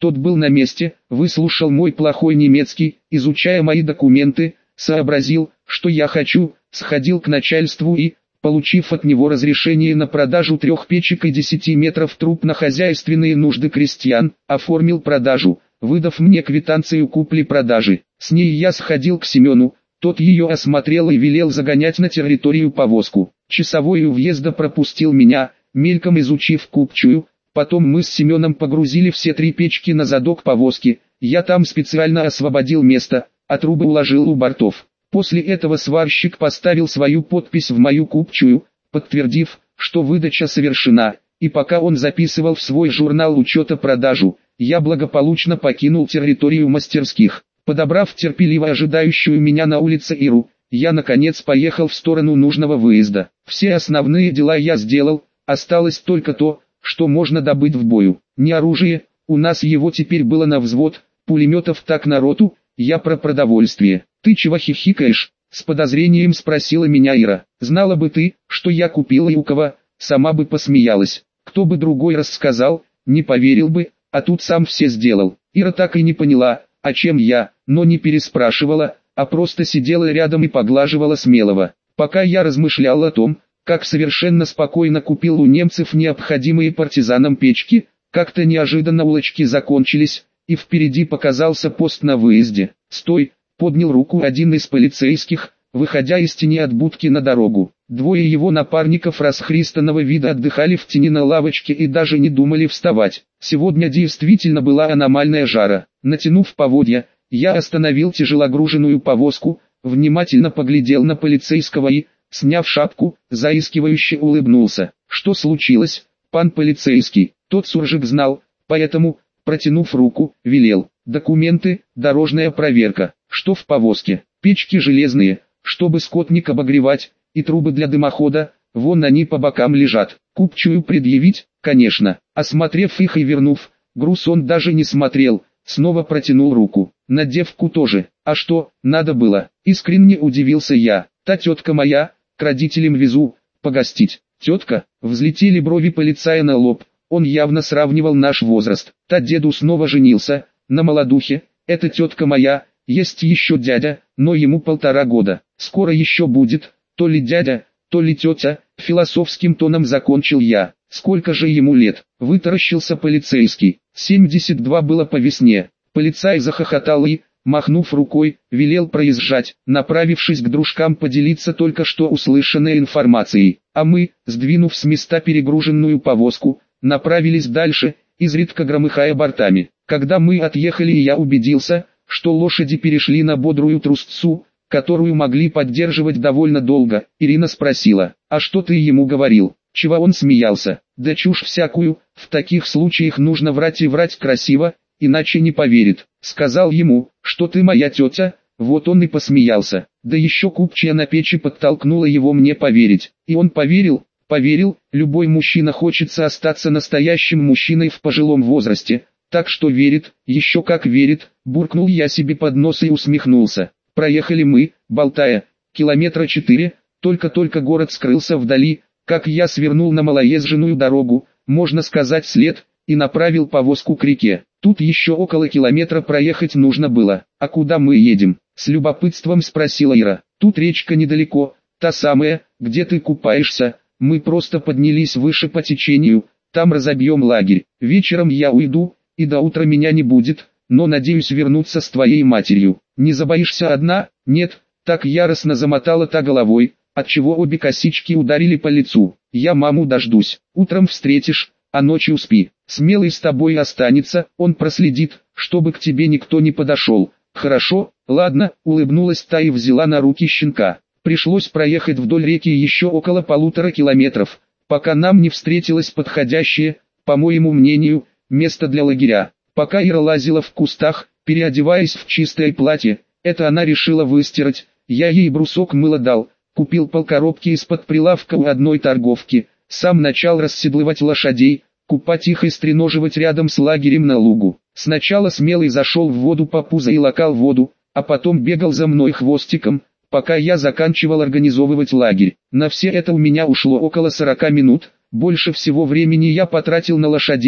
A: Тот был на месте, выслушал мой плохой немецкий, изучая мои документы, сообразил, что я хочу, сходил к начальству и, получив от него разрешение на продажу трех печек и десяти метров труб на хозяйственные нужды крестьян, оформил продажу, выдав мне квитанцию купли-продажи. С ней я сходил к Семену, тот ее осмотрел и велел загонять на территорию повозку. Часовой у въезда пропустил меня, мельком изучив купчую, потом мы с Семеном погрузили все три печки на задок повозки, я там специально освободил место, а трубы уложил у бортов. После этого сварщик поставил свою подпись в мою купчую, подтвердив, что выдача совершена, и пока он записывал в свой журнал учета продажу, я благополучно покинул территорию мастерских. Подобрав терпеливо ожидающую меня на улице Иру, я наконец поехал в сторону нужного выезда. Все основные дела я сделал, осталось только то, что можно добыть в бою. Не оружие, у нас его теперь было на взвод, пулеметов так на роту, я про продовольствие. «Ты чего хихикаешь?» — с подозрением спросила меня Ира. «Знала бы ты, что я купила и у кого, сама бы посмеялась. Кто бы другой рассказал, не поверил бы, а тут сам все сделал». Ира так и не поняла, о чем я, но не переспрашивала, а просто сидела рядом и поглаживала Смелого. Пока я размышлял о том, как совершенно спокойно купил у немцев необходимые партизанам печки, как-то неожиданно улочки закончились, и впереди показался пост на выезде. «Стой!» — поднял руку один из полицейских, выходя из тени от будки на дорогу. Двое его напарников расхристанного вида отдыхали в тени на лавочке и даже не думали вставать. Сегодня действительно была аномальная жара. Натянув поводья, я остановил тяжелогруженную повозку, внимательно поглядел на полицейского и, сняв шапку, заискивающе улыбнулся. «Что случилось, пан полицейский?» Тот суржик знал, поэтому, протянув руку, велел: «Документы, дорожная проверка». «Что в повозке?» «Печки железные, чтобы скотник обогревать, и трубы для дымохода, вон они по бокам лежат». «Купчую предъявить?» «Конечно». Осмотрев их и вернув, груз он даже не смотрел, снова протянул руку. «На девку тоже». «А что, надо было?» Искренне удивился я. «Та тетка моя, к родителям везу, погостить». «Тетка?» Взлетели брови полицая на лоб, он явно сравнивал наш возраст. «Та деду снова женился, на молодухе, это тетка моя, есть еще дядя, но ему полтора года, скоро еще будет, то ли дядя, то ли тетя», философским тоном закончил я. «Сколько же ему лет?» Вытаращился полицейский. семьдесят два было по весне. Полицай захохотал и, махнув рукой, велел проезжать, направившись к дружкам поделиться только что услышанной информацией. А мы, сдвинув с места перегруженную повозку, направились дальше, изредка громыхая бортами. Когда мы отъехали и я убедился, что лошади перешли на бодрую трусцу, которую могли поддерживать довольно долго, Ирина спросила: «А что ты ему говорил?» Чего он смеялся? «Да чушь всякую, в таких случаях нужно врать и врать красиво, иначе не поверит». Сказал ему, что ты моя тетя, вот он и посмеялся. Да еще купчая на печи подтолкнула его мне поверить. И он поверил, поверил, любой мужчина хочется остаться настоящим мужчиной в пожилом возрасте, так что верит, еще как верит, буркнул я себе под нос и усмехнулся. Проехали мы, болтая, километра четыре, только-только город скрылся вдали, как я свернул на малоезженную дорогу, можно сказать след, и направил повозку к реке. Тут еще около километра проехать нужно было. «А куда мы едем?» — с любопытством спросила Ира. «Тут речка недалеко, та самая, где ты купаешься, мы просто поднялись выше по течению, там разобьем лагерь. Вечером я уйду, и до утра меня не будет, но надеюсь вернуться с твоей матерью. Не забоишься одна?» «Нет», — так яростно замотала та головой, отчего обе косички ударили по лицу. «Я маму дождусь, утром встретишь, а ночью спи. Смелый с тобой останется, он проследит, чтобы к тебе никто не подошел». «Хорошо, ладно», — улыбнулась та и взяла на руки щенка. Пришлось проехать вдоль реки еще около полутора километров, пока нам не встретилось подходящее, по моему мнению, место для лагеря. Пока Ира лазила в кустах, переодеваясь в чистое платье, это она решила выстирать, я ей брусок мыла дал, купил полкоробки из-под прилавка у одной торговки, сам начал расседлывать лошадей, купать их и стреноживать рядом с лагерем на лугу. Сначала Смелый зашел в воду по пузо и лакал воду, а потом бегал за мной хвостиком, пока я заканчивал организовывать лагерь. На все это у меня ушло около сорока минут, больше всего времени я потратил на лошадей,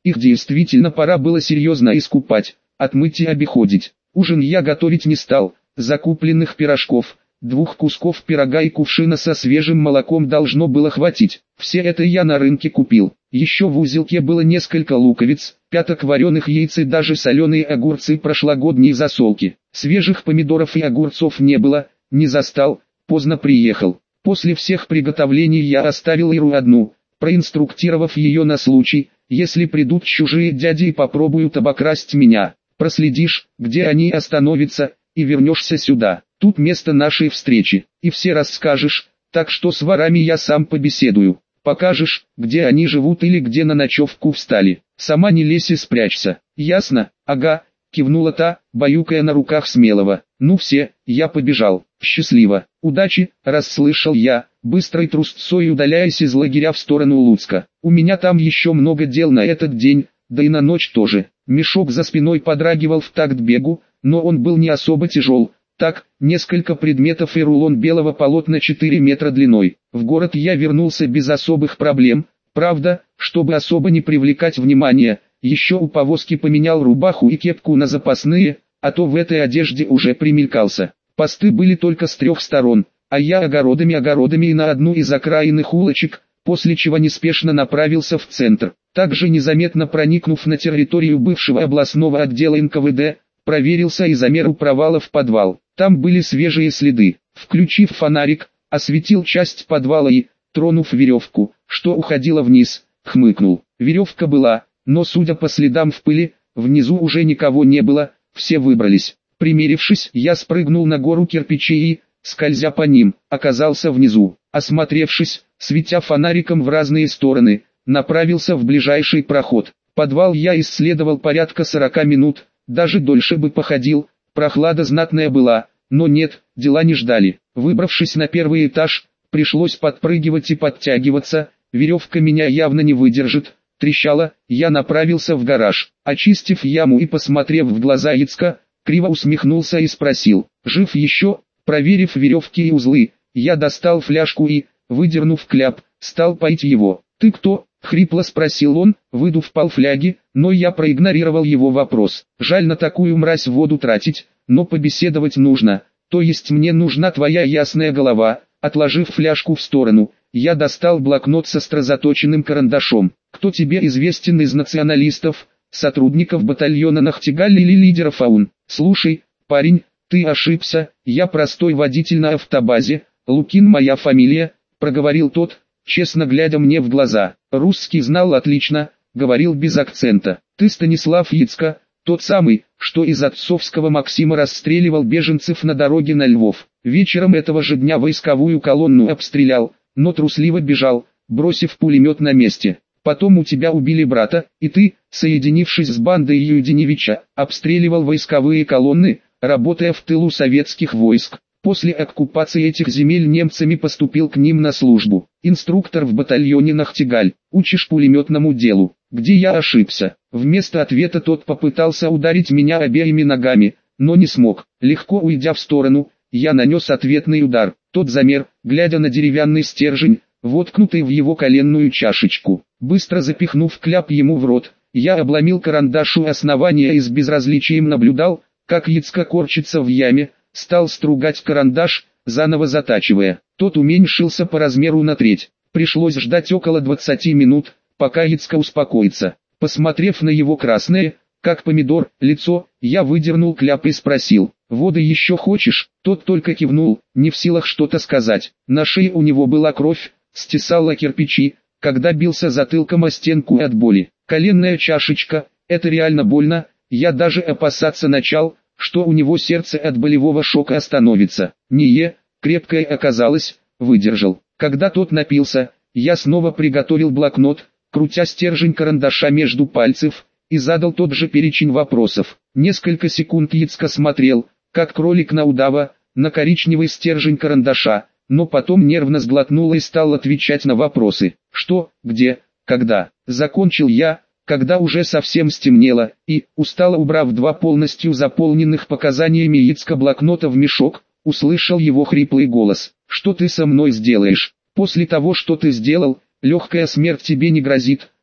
A: Их действительно пора было серьезно искупать, отмыть и обиходить. Ужин я готовить не стал, закупленных пирожков, двух кусков пирога и кувшина со свежим молоком должно было хватить. Все это я на рынке купил. Еще в узелке было несколько луковиц, пяток вареных яиц и даже соленые огурцы прошлогодней засолки. Свежих помидоров и огурцов не было, не застал, поздно приехал. После всех приготовлений я оставил Иру одну, проинструктировав ее на случай, если придут чужие дяди и попробуют обокрасть меня. Проследишь, где они остановятся, и вернешься сюда. Тут место нашей встречи, и все расскажешь, так что с ворами я сам побеседую. Покажешь, где они живут или где на ночевку встали. Сама не лезь и спрячься. Ясно? Ага, кивнула та, баюкая на руках Смелого. Ну все, я побежал. Счастливо. Удачи, расслышал я, быстрой трусцой удаляясь из лагеря в сторону Луцка. У меня там еще много дел на этот день, да и на ночь тоже. Мешок за спиной подрагивал в такт бегу, но он был не особо тяжел. Так, несколько предметов и рулон белого полотна четыре метра длиной. В город я вернулся без особых проблем, правда, чтобы особо не привлекать внимания, еще у повозки поменял рубаху и кепку на запасные, а то в этой одежде уже примелькался. Посты были только с трех сторон, а я огородами-огородами и на одну из окраинных улочек, после чего неспешно направился в центр. Также незаметно проникнув на территорию бывшего областного отдела эн ка вэ дэ, проверился и замерил провала в подвал. Там были свежие следы. Включив фонарик, осветил часть подвала и, тронув веревку, что уходила вниз, хмыкнул. Веревка была, но судя по следам в пыли, внизу уже никого не было, все выбрались. Примерившись, я спрыгнул на гору кирпичей и, скользя по ним, оказался внизу. Осмотревшись, светя фонариком в разные стороны, направился в ближайший проход. Подвал я исследовал порядка сорока минут, даже дольше бы походил, прохлада знатная была, но нет, дела не ждали. Выбравшись на первый этаж, пришлось подпрыгивать и подтягиваться, веревка меня явно не выдержит, трещала, я направился в гараж. Очистив яму и посмотрев в глаза Яцка, криво усмехнулся и спросил, жив еще? Проверив веревки и узлы, я достал фляжку и, выдернув кляп, стал поить его. «Ты кто?» — хрипло спросил он, выдув полфляги, но я проигнорировал его вопрос. «Жаль на такую мразь воду тратить, но побеседовать нужно, то есть мне нужна твоя ясная голова». Отложив фляжку в сторону, я достал блокнот со строзаточенным карандашом. «Кто тебе известен из националистов, сотрудников батальона Нахтигаль или лидеров АУН?» «Слушай, парень, ты ошибся, я простой водитель на автобазе, Лукин моя фамилия», — проговорил тот, честно глядя мне в глаза. Русский знал отлично, говорил без акцента. «Ты Станислав Яцко, тот самый, что из отцовского Максима расстреливал беженцев на дороге на Львов. Вечером этого же дня войсковую колонну обстрелял, но трусливо бежал, бросив пулемет на месте. Потом у тебя убили брата, и ты, соединившись с бандой Юдиневича, обстреливал войсковые колонны, работая в тылу советских войск. После оккупации этих земель немцами поступил к ним на службу. Инструктор в батальоне Нахтигаль, учишь пулеметному делу. Где я ошибся?» Вместо ответа тот попытался ударить меня обеими ногами, но не смог. Легко уйдя в сторону, я нанес ответный удар. Тот замер, глядя на деревянный стержень, воткнутый в его коленную чашечку. Быстро запихнув кляп ему в рот, я обломил карандаш у основания и с безразличием наблюдал, как Яцко корчится в яме, стал стругать карандаш, заново затачивая. Тот уменьшился по размеру на треть. Пришлось ждать около двадцати минут, пока Яцко успокоится. Посмотрев на его красное, как помидор, лицо, я выдернул кляп и спросил, «Воды еще хочешь?» Тот только кивнул, не в силах что-то сказать. На шее у него была кровь, стесала кирпичи, когда бился затылком о стенку от боли. Коленная чашечка, это реально больно, я даже опасаться начал, что у него сердце от болевого шока остановится. Не, крепкое оказалось, выдержал. Когда тот напился, я снова приготовил блокнот, крутя стержень карандаша между пальцев, и задал тот же перечень вопросов. Несколько секунд Яцко смотрел, как кролик на удава, на коричневый стержень карандаша, но потом нервно сглотнул и стал отвечать на вопросы. «Что, где, когда?» Закончил я, когда уже совсем стемнело, и, устало убрав два полностью заполненных показаниями Яцко блокнота в мешок, услышал его хриплый голос. «Что ты со мной сделаешь? После того, что ты сделал, легкая смерть тебе не грозит,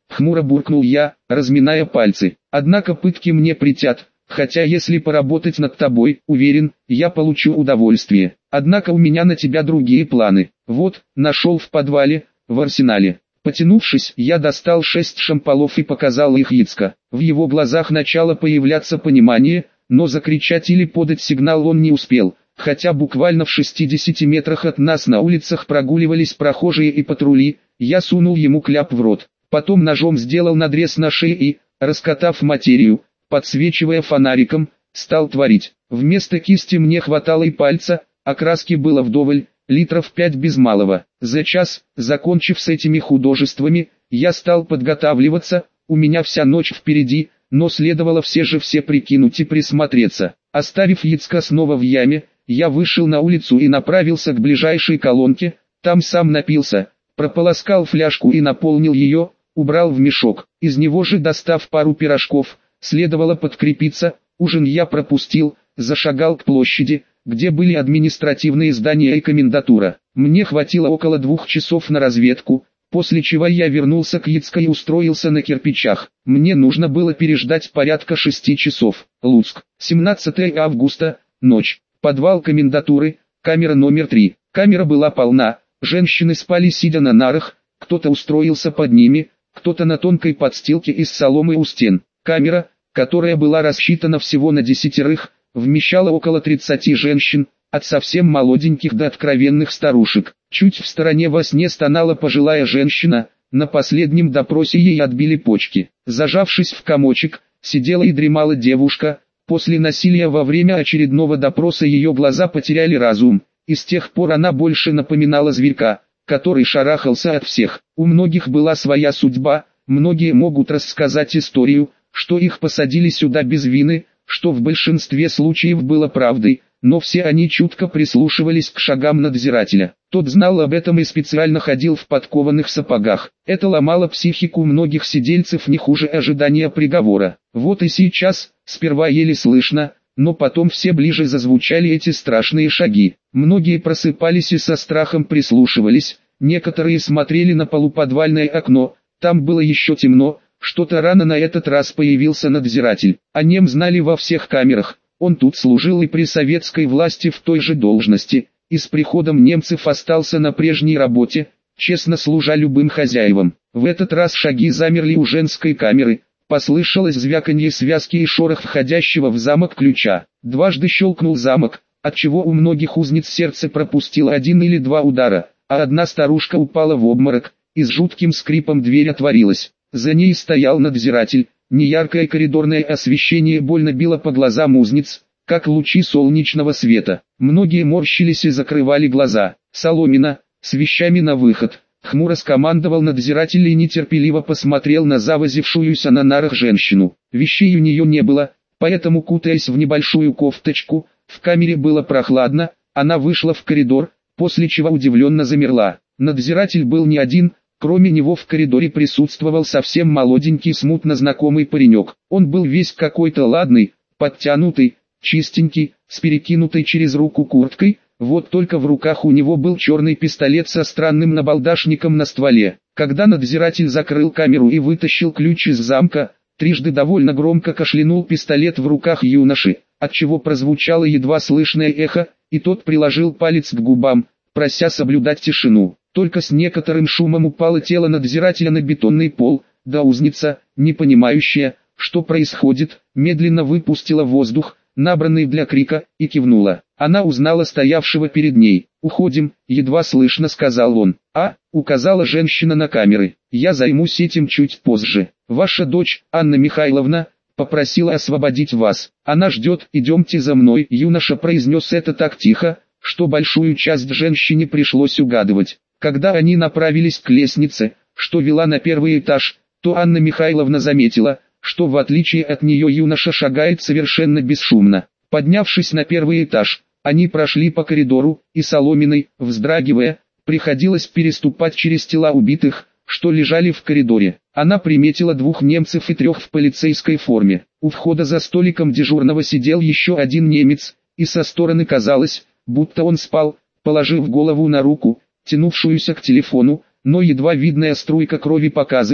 A: Хмуро буркнул я, разминая пальцы. Однако пытки мне притят, хотя если поработать над тобой, уверен, я получу удовольствие. Однако у меня на тебя другие планы. Вот, нашел в подвале, в арсенале. Потянувшись, я достал шесть шампалов и показал их Яцко. В его глазах начало появляться понимание, но закричать или подать сигнал он не успел, хотя буквально в шестидесяти метрах от нас на улицах прогуливались прохожие и патрули. Я сунул ему кляп в рот, потом ножом сделал надрез на шее и, раскатав материю, подсвечивая фонариком, стал творить. Вместо кисти мне хватало и пальца, а краски было вдоволь, литров пять без малого. За час, закончив с этими художествами, я стал подготавливаться, у меня вся ночь впереди, но следовало все же все прикинуть и присмотреться. Оставив Яцко снова в яме, я вышел на улицу и направился к ближайшей колонке, там сам напился, прополоскал фляжку и наполнил ее, убрал в мешок. Из него же, достав пару пирожков, следовало подкрепиться. Ужин я пропустил, зашагал к площади, где были административные здания и комендатура. Мне хватило около двух часов на разведку, после чего я вернулся к Яцко и устроился на кирпичах. Мне нужно было переждать порядка шести часов. Луцк, семнадцатое августа, ночь. Подвал комендатуры, камера номер три. Камера была полна, женщины спали сидя на нарах, кто-то устроился под ними, кто-то на тонкой подстилке из соломы у стен. Камера, которая была рассчитана всего на десятерых, вмещала около тридцати женщин, от совсем молоденьких до откровенных старушек. Чуть в стороне во сне стонала пожилая женщина, на последнем допросе ей отбили почки. Зажавшись в комочек, сидела и дремала девушка. После насилия во время очередного допроса ее глаза потеряли разум, и с тех пор она больше напоминала зверька, который шарахался от всех. У многих была своя судьба, многие могут рассказать историю, что их посадили сюда без вины, что в большинстве случаев было правдой, но все они чутко прислушивались к шагам надзирателя. Тот знал об этом и специально ходил в подкованных сапогах. Это ломало психику многих сидельцев не хуже ожидания приговора. Вот и сейчас, сперва еле слышно, но потом все ближе зазвучали эти страшные шаги. Многие просыпались и со страхом прислушивались, некоторые смотрели на полуподвальное окно, там было еще темно. Что-то рано на этот раз появился надзиратель. О нем знали во всех камерах. Он тут служил и при советской власти в той же должности, и с приходом немцев остался на прежней работе, честно служа любым хозяевам. В этот раз шаги замерли у женской камеры, послышалось звяканье связки и шорох входящего в замок ключа. Дважды щелкнул замок, отчего у многих узниц сердце пропустило один или два удара, а одна старушка упала в обморок, и с жутким скрипом дверь отворилась. За ней стоял надзиратель. Неяркое коридорное освещение больно било по глазам узниц, как лучи солнечного света. Многие морщились и закрывали глаза. «Соломина, с вещами на выход!» Хмуро скомандовал надзиратель и нетерпеливо посмотрел на завозившуюся на нарах женщину. Вещей у нее не было, поэтому, кутаясь в небольшую кофточку, в камере было прохладно. Она вышла в коридор, после чего удивленно замерла. Надзиратель был не один. Кроме него в коридоре присутствовал совсем молоденький смутно знакомый паренек. Он был весь какой-то ладный, подтянутый, чистенький, с перекинутой через руку курткой, вот только в руках у него был черный пистолет со странным набалдашником на стволе. Когда надзиратель закрыл камеру и вытащил ключ из замка, трижды довольно громко кашлянул пистолет в руках юноши, отчего прозвучало едва слышное эхо, и тот приложил палец к губам, прося соблюдать тишину. Только с некоторым шумом упало тело надзирателя на бетонный пол, да узница, не понимающая, что происходит, медленно выпустила воздух, набранный для крика, и кивнула. Она узнала стоявшего перед ней. «Уходим», — едва слышно сказал он. «А», — указала женщина на камеры, — «я займусь этим чуть позже. Ваша дочь, Анна Михайловна, попросила освободить вас. Она ждет, идемте за мной». Юноша произнес это так тихо, что большую часть женщине пришлось угадывать. Когда они направились к лестнице, что вела на первый этаж, то Анна Михайловна заметила, что в отличие от нее юноша шагает совершенно бесшумно. Поднявшись на первый этаж, они прошли по коридору, и Соломиной, вздрагивая, приходилось переступать через тела убитых, что лежали в коридоре. Она приметила двух немцев и трех в полицейской форме. У входа за столиком дежурного сидел еще один немец, и со стороны казалось, будто он спал, положив голову на руку, тянувшуюся к телефону, но едва видная струйка крови показывала,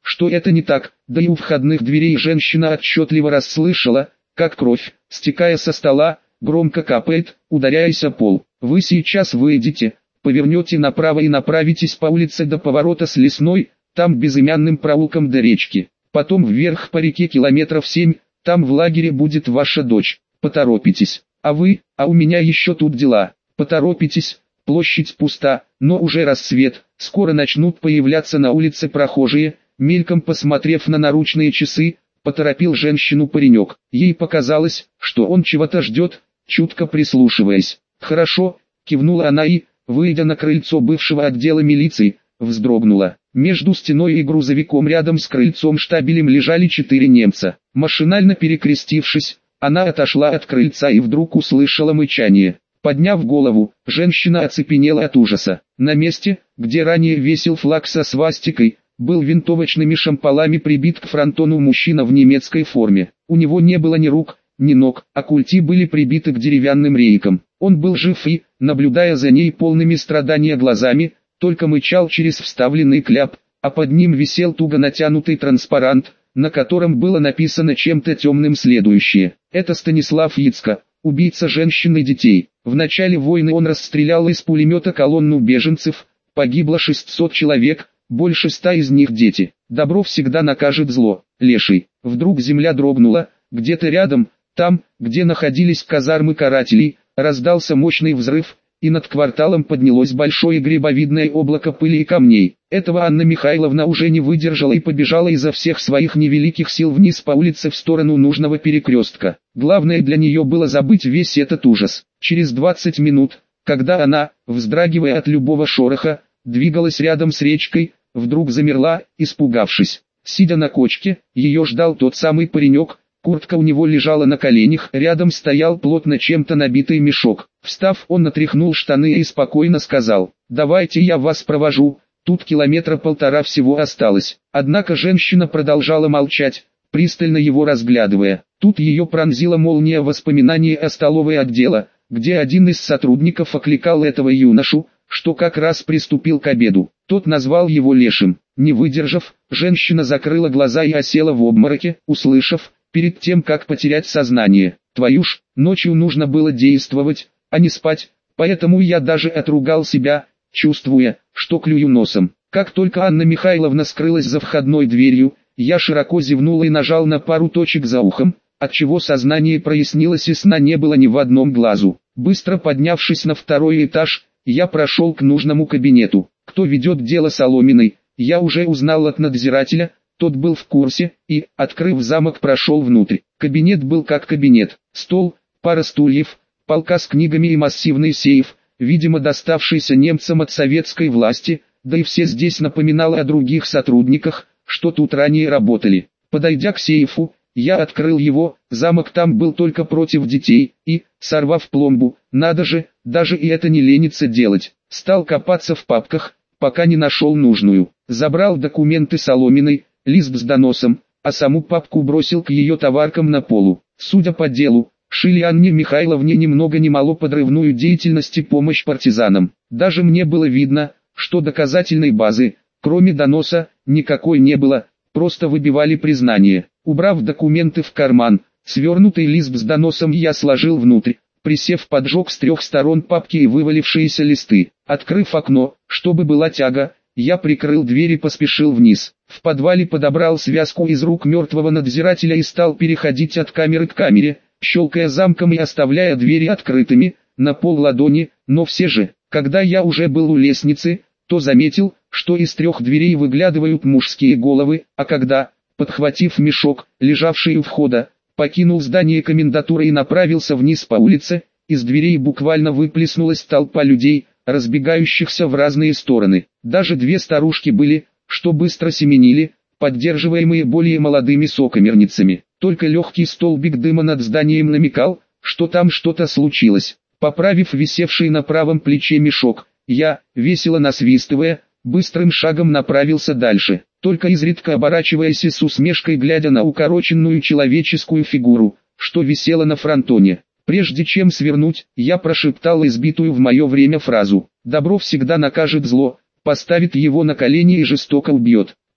A: что это не так, да и у входных дверей женщина отчетливо расслышала, как кровь, стекая со стола, громко капает, ударяясь о пол. Вы сейчас выйдете, повернете направо и направитесь по улице до поворота с Лесной, там безымянным проулком до речки. Потом вверх по реке километров семь, там в лагере будет ваша дочь. Поторопитесь. А вы, а у меня еще тут дела. Поторопитесь, площадь пуста, но уже рассвет, скоро начнут появляться на улице прохожие. Мельком посмотрев на наручные часы, поторопил женщину паренек. Ей показалось, что он чего-то ждет, чутко прислушиваясь. «Хорошо», кивнула она и, выйдя на крыльцо бывшего отдела милиции, вздрогнула. Между стеной и грузовиком рядом с крыльцом штабелем лежали четыре немца. Машинально перекрестившись, она отошла от крыльца и вдруг услышала мычание. Подняв голову, женщина оцепенела от ужаса. На месте, где ранее висел флаг со свастикой, был винтовочными шампалами прибит к фронтону мужчина в немецкой форме. У него не было ни рук, ни ног, а культи были прибиты к деревянным рейкам. Он был жив и, наблюдая за ней полными страдания глазами, только мычал через вставленный кляп, а под ним висел туго натянутый транспарант, на котором было написано чем-то темным следующее. Это Станислав Яцко, убийца женщин и детей. В начале войны он расстрелял из пулемета колонну беженцев, погибло шестьсот человек, больше ста из них дети. Добро всегда накажет зло. Леший. Вдруг земля дрогнула, где-то рядом, там, где находились казармы карателей, раздался мощный взрыв, и над кварталом поднялось большое грибовидное облако пыли и камней. Этого Анна Михайловна уже не выдержала и побежала изо всех своих невеликих сил вниз по улице в сторону нужного перекрестка. Главное для нее было забыть весь этот ужас. Через двадцать минут, когда она, вздрагивая от любого шороха, двигалась рядом с речкой, вдруг замерла, испугавшись. Сидя на кочке, ее ждал тот самый паренек. Куртка у него лежала на коленях, рядом стоял плотно чем-то набитый мешок. Встав, он натряхнул штаны и спокойно сказал: «Давайте я вас провожу, тут километра полтора всего осталось». Однако женщина продолжала молчать, пристально его разглядывая. Тут ее пронзила молния воспоминаний о столовой отдела, где один из сотрудников окликал этого юношу, что как раз приступил к обеду. Тот назвал его Лешим. Не выдержав, женщина закрыла глаза и осела в обмороке, услышав, перед тем как потерять сознание: «Твою ж, ночью нужно было действовать, а не спать, поэтому я даже отругал себя, чувствуя, что клюю носом». Как только Анна Михайловна скрылась за входной дверью, я широко зевнул и нажал на пару точек за ухом, отчего сознание прояснилось и сна не было ни в одном глазу. Быстро поднявшись на второй этаж, я прошел к нужному кабинету. Кто ведет дело Соломиной, я уже узнал от надзирателя. Тот был в курсе и, открыв замок, прошел внутрь. Кабинет был как кабинет. Стол, пара стульев, полка с книгами и массивный сейф, видимо доставшийся немцам от советской власти, да и все здесь напоминало о других сотрудниках, что тут ранее работали. Подойдя к сейфу, я открыл его, замок там был только против детей, и, сорвав пломбу, надо же, даже и это не ленится делать, стал копаться в папках, пока не нашел нужную. Забрал документы Соломиной, лист с доносом, а саму папку бросил к ее товаркам на полу. Судя по делу, шили Анне Михайловне ни много ни мало подрывную деятельность и помощь партизанам. Даже мне было видно, что доказательной базы, кроме доноса, никакой не было, просто выбивали признание. Убрав документы в карман, свернутый лист с доносом я сложил внутрь, присев поджег с трех сторон папки и вывалившиеся листы. Открыв окно, чтобы была тяга, я прикрыл дверь и поспешил вниз. В подвале подобрал связку из рук мертвого надзирателя и стал переходить от камеры к камере, щелкая замком и оставляя двери открытыми, на пол ладони, но все же, когда я уже был у лестницы, то заметил, что из трех дверей выглядывают мужские головы, а когда, подхватив мешок, лежавший у входа, покинул здание комендатуры и направился вниз по улице, из дверей буквально выплеснулась толпа людей, разбегающихся в разные стороны. Даже две старушки были, что быстро семенили, поддерживаемые более молодыми сокамерницами. Только легкий столбик дыма над зданием намекал, что там что-то случилось. Поправив висевший на правом плече мешок, я, весело насвистывая, быстрым шагом направился дальше, только изредка оборачиваясь и с усмешкой глядя на укороченную человеческую фигуру, что висела на фронтоне. Прежде чем свернуть, я прошептал избитую в мое время фразу: «Добро всегда накажет зло, поставит его на колени и жестоко убьет».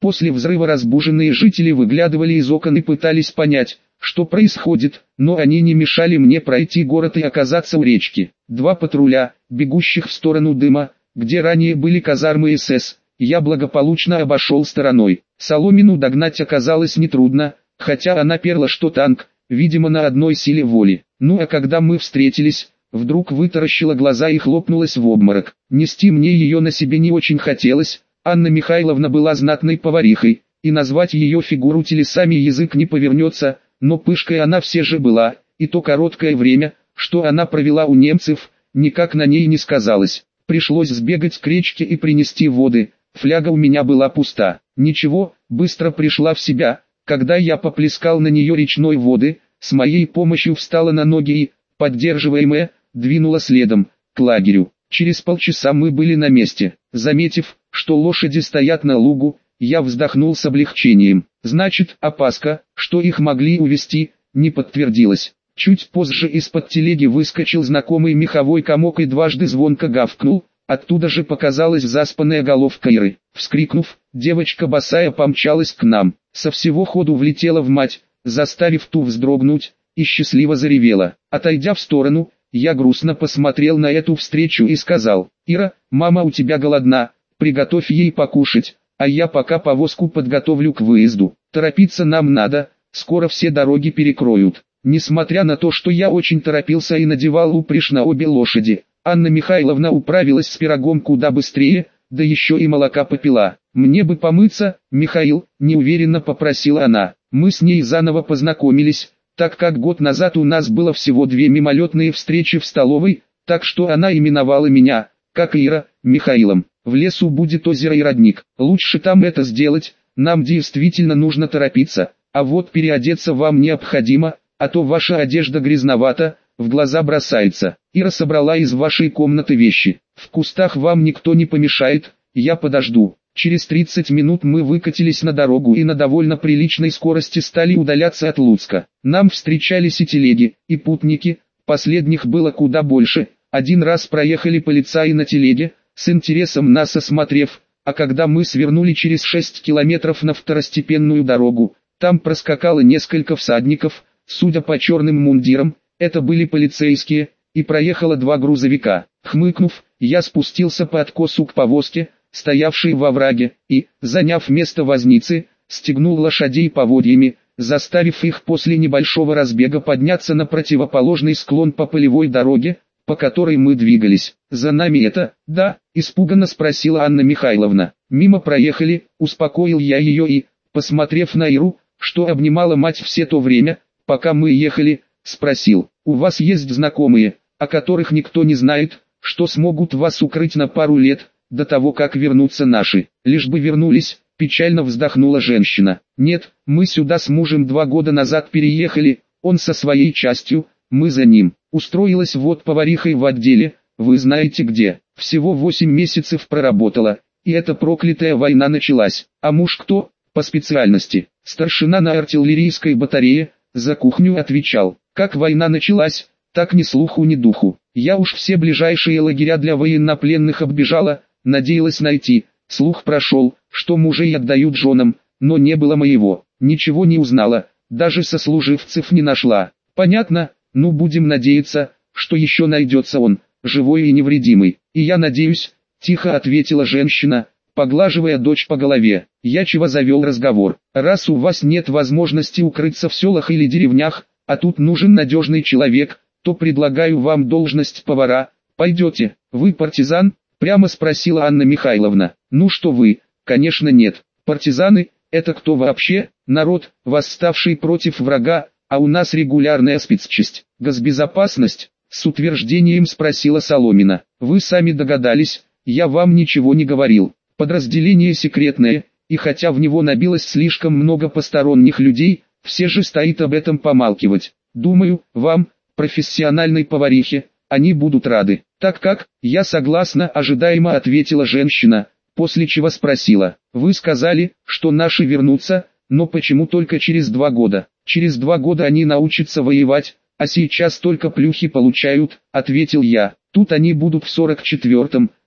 A: После взрыва разбуженные жители выглядывали из окон и пытались понять, что происходит, но они не мешали мне пройти город и оказаться у речки. Два патруля, бегущих в сторону дыма, где ранее были казармы СС, я благополучно обошел стороной. Соломину догнать оказалось нетрудно, хотя она перла что танк, видимо на одной силе воли. Ну а когда мы встретились, вдруг вытаращила глаза и хлопнулась в обморок. Нести мне ее на себе не очень хотелось. Анна Михайловна была знатной поварихой, и назвать ее фигуру телесами язык не повернется, но пышкой она все же была, и то короткое время, что она провела у немцев, никак на ней не сказалось. Пришлось сбегать к речке и принести воды, фляга у меня была пуста. Ничего, быстро пришла в себя, когда я поплескал на нее речной воды, с моей помощью встала на ноги и, поддерживаемая, двинула следом, к лагерю. Через полчаса мы были на месте. Заметив, что лошади стоят на лугу, я вздохнул с облегчением. Значит, опаска, что их могли увезти, не подтвердилась. Чуть позже из-под телеги выскочил знакомый меховой комок и дважды звонко гавкнул, оттуда же показалась заспанная головка Иры. Вскрикнув, девочка босая помчалась к нам, со всего ходу влетела в мать, заставив ту вздрогнуть, и счастливо заревела. Отойдя в сторону, я грустно посмотрел на эту встречу и сказал: «Ира, мама у тебя голодна, приготовь ей покушать, а я пока повозку подготовлю к выезду. Торопиться нам надо, скоро все дороги перекроют». Несмотря на то, что я очень торопился и надевал упряжь на обе лошади, Анна Михайловна управилась с пирогом куда быстрее, да еще и молока попила. «Мне бы помыться, Михаил», – неуверенно попросила она. Мы с ней заново познакомились, так как год назад у нас было всего две мимолетные встречи в столовой, так что она именовала меня, как и Ира, Михаилом. В лесу будет озеро и родник, лучше там это сделать, нам действительно нужно торопиться, а вот переодеться вам необходимо, а то ваша одежда грязновата, в глаза бросается. Ира собрала из вашей комнаты вещи, в кустах вам никто не помешает, я подожду. Через тридцать минут мы выкатились на дорогу и на довольно приличной скорости стали удаляться от Луцка. Нам встречались и телеги, и путники, последних было куда больше. Один раз проехали полицаи на телеге, с интересом нас осмотрев, а когда мы свернули через шесть километров на второстепенную дорогу, там проскакало несколько всадников, судя по черным мундирам, это были полицейские, и проехало два грузовика. Хмыкнув, я спустился по откосу к повозке, стоявшей во враге, и, заняв место возницы, стегнул лошадей поводьями, заставив их после небольшого разбега подняться на противоположный склон по полевой дороге, по которой мы двигались. «За нами это, да?» – испуганно спросила Анна Михайловна. «Мимо проехали», – успокоил я ее и, посмотрев на Иру, что обнимала мать все то время, пока мы ехали, спросил: «У вас есть знакомые, о которых никто не знает, что смогут вас укрыть на пару лет, до того как вернутся наши?» «Лишь бы вернулись», – печально вздохнула женщина. «Нет, мы сюда с мужем два года назад переехали, он со своей частью, мы за ним. Устроилась вот поварихой в отделе, вы знаете где. Всего восемь месяцев проработала, и эта проклятая война началась. А муж кто? По специальности. Старшина на артиллерийской батарее, за кухню отвечал. Как война началась, так ни слуху ни духу. Я уж все ближайшие лагеря для военнопленных оббежала, надеялась найти. Слух прошел, что мужей отдают женам, но не было моего. Ничего не узнала, даже сослуживцев не нашла. Понятно, ну будем надеяться, что еще найдется он, живой и невредимый. И я надеюсь, тихо ответила женщина, поглаживая дочь по голове. Я чего завел разговор. Раз у вас нет возможности укрыться в селах или деревнях, а тут нужен надежный человек, то предлагаю вам должность повара. Пойдете? Вы партизан? Прямо спросила Анна Михайловна. Ну что вы, конечно нет. Партизаны, это кто вообще? Народ, восставший против врага, а у нас регулярная спецчасть. Госбезопасность? С утверждением спросила Соломина. Вы сами догадались, я вам ничего не говорил. Подразделение секретное, и хотя в него набилось слишком много посторонних людей, все же стоит об этом помалкивать. Думаю, вам, профессиональной поварихе, они будут рады. Так как, я согласна, ожидаемо ответила женщина, после чего спросила. Вы сказали, что наши вернутся, но почему только через два года? Через два года они научатся воевать, а сейчас только плюхи получают, ответил я. Тут они будут в сорок четвёртом,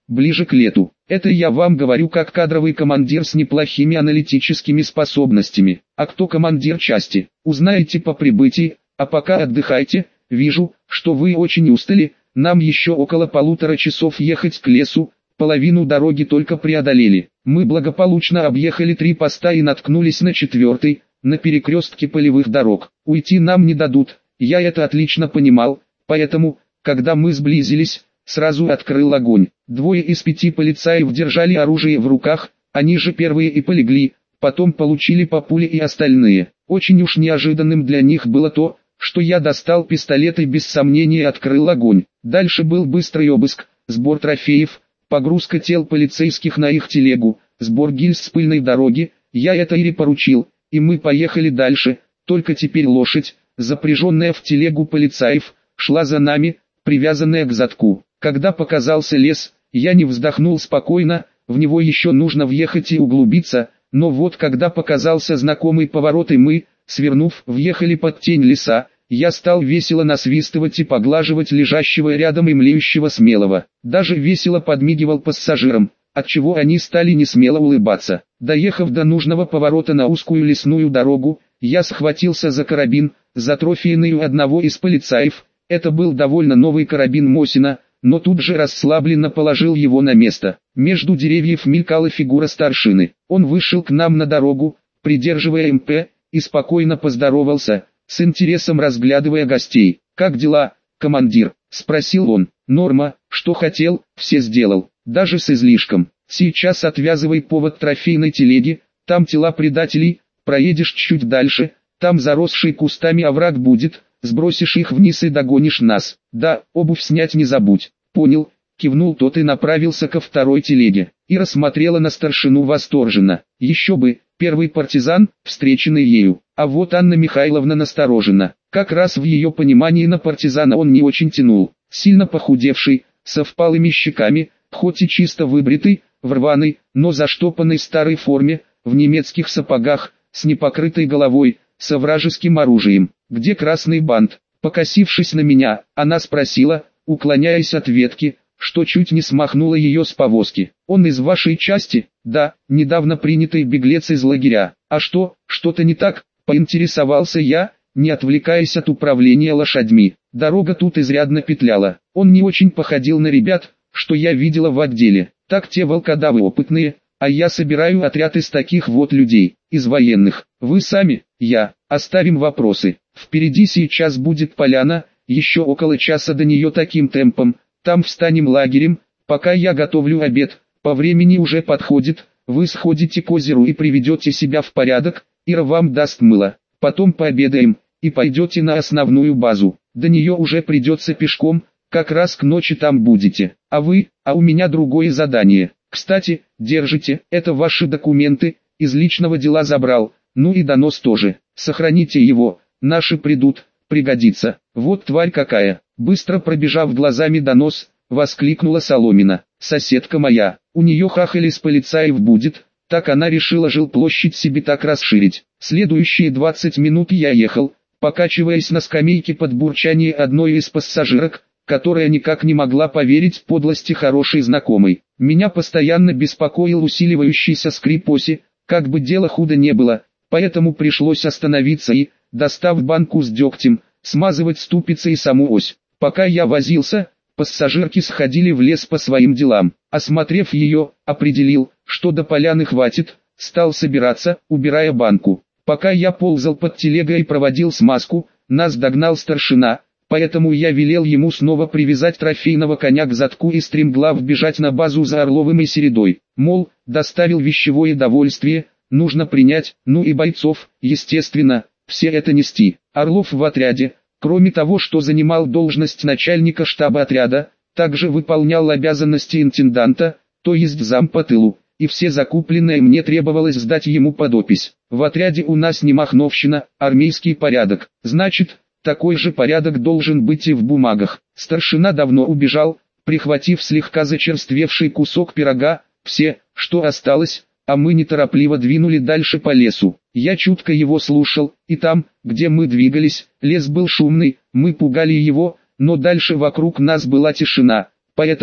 A: ближе к лету. Это я вам говорю как кадровый командир с неплохими аналитическими способностями. А кто командир части, узнаете по прибытии, а пока отдыхайте. Вижу, что вы очень устали, нам еще около полутора часов ехать к лесу, половину дороги только преодолели. Мы благополучно объехали три поста и наткнулись на четвертый, на перекрестке полевых дорог. Уйти нам не дадут, я это отлично понимал, поэтому, когда мы сблизились, сразу открыл огонь. Двое из пяти полицаев держали оружие в руках, они же первые и полегли, потом получили по пуле и остальные. Очень уж неожиданным для них было то, что я достал пистолет и без сомнения открыл огонь. Дальше был быстрый обыск, сбор трофеев, погрузка тел полицейских на их телегу, сбор гильз с пыльной дороги, я это Ире поручил, и мы поехали дальше, только теперь лошадь, запряженная в телегу полицаев, шла за нами, привязанная к задку. Когда показался лес, я не вздохнул спокойно, в него еще нужно въехать и углубиться, но вот когда показался знакомый поворот и мы, свернув, въехали под тень леса, я стал весело насвистывать и поглаживать лежащего рядом и млеющего Смелого. Даже весело подмигивал пассажирам, отчего они стали несмело улыбаться. Доехав до нужного поворота на узкую лесную дорогу, я схватился за карабин, за трофейный у одного из полицаев. Это был довольно новый карабин Мосина, но тут же расслабленно положил его на место. Между деревьев мелькала фигура старшины. Он вышел к нам на дорогу, придерживая эм пэ, и спокойно поздоровался, с интересом разглядывая гостей. «Как дела, командир?» – спросил он. «Норма, что хотел, все сделал, даже с излишком. Сейчас отвязывай повод трофейной телеги, там тела предателей, проедешь чуть дальше, там заросший кустами овраг будет, сбросишь их вниз и догонишь нас. Да, обувь снять не забудь». «Понял», – кивнул тот и направился ко второй телеге. Ира смотрела на старшину восторженно. Еще бы, первый партизан, встреченный ею. А вот Анна Михайловна насторожена. Как раз в ее понимании на партизана он не очень тянул. Сильно похудевший, со впалыми щеками, хоть и чисто выбритый, в рваной, но заштопанной старой форме, в немецких сапогах, с непокрытой головой, со вражеским оружием. «Где красный бант?» Покосившись на меня, она спросила, уклоняясь от ветки, что чуть не смахнуло ее с повозки. «Он из вашей части?» «Да, недавно принятый беглец из лагеря». «А что, что-то не так?» – поинтересовался я, не отвлекаясь от управления лошадьми. Дорога тут изрядно петляла. Он не очень походил на ребят, что я видела в отделе. Так те волкодавы опытные, а я собираю отряд из таких вот людей, из военных. Вы сами, я, оставим вопросы. Впереди сейчас будет поляна, еще около часа до нее таким темпом. Там встанем лагерем, пока я готовлю обед, по времени уже подходит, вы сходите к озеру и приведете себя в порядок, Ира вам даст мыло, потом пообедаем, и пойдете на основную базу, до нее уже придется пешком, как раз к ночи там будете, а вы, а у меня другое задание, кстати, держите, это ваши документы, из личного дела забрал, ну и донос тоже, сохраните его, наши придут, пригодится, вот тварь какая. Быстро пробежав глазами донос, воскликнула Соломина. «Соседка моя, у нее хахаль из полицаев будет», так она решила жилплощадь себе так расширить. Следующие двадцать минут я ехал, покачиваясь на скамейке под бурчание одной из пассажирок, которая никак не могла поверить подлости хорошей знакомой. Меня постоянно беспокоил усиливающийся скрип оси, как бы дело худо не было, поэтому пришлось остановиться и, достав банку с дегтем, смазывать ступицы и саму ось. Пока я возился, пассажирки сходили в лес по своим делам. Осмотрев ее, определил, что до поляны хватит, стал собираться, убирая банку. Пока я ползал под телегой и проводил смазку, нас догнал старшина, поэтому я велел ему снова привязать трофейного коня к задку и стремглав бежать на базу за Орловым и Середой. Мол, доставил вещевое довольствие, нужно принять, ну и бойцов, естественно, все это нести. Орлов в отряде, кроме того, что занимал должность начальника штаба отряда, также выполнял обязанности интенданта, то есть зам по тылу, и все закупленное мне требовалось сдать ему под опись. В отряде у нас не махновщина, армейский порядок, значит, такой же порядок должен быть и в бумагах. Старшина давно убежал, прихватив слегка зачерствевший кусок пирога, все, что осталось, а мы неторопливо двинули дальше по лесу. Я чутко его слушал, и там, где мы двигались, лес был шумный, мы пугали его, но дальше вокруг нас была тишина, поэтому,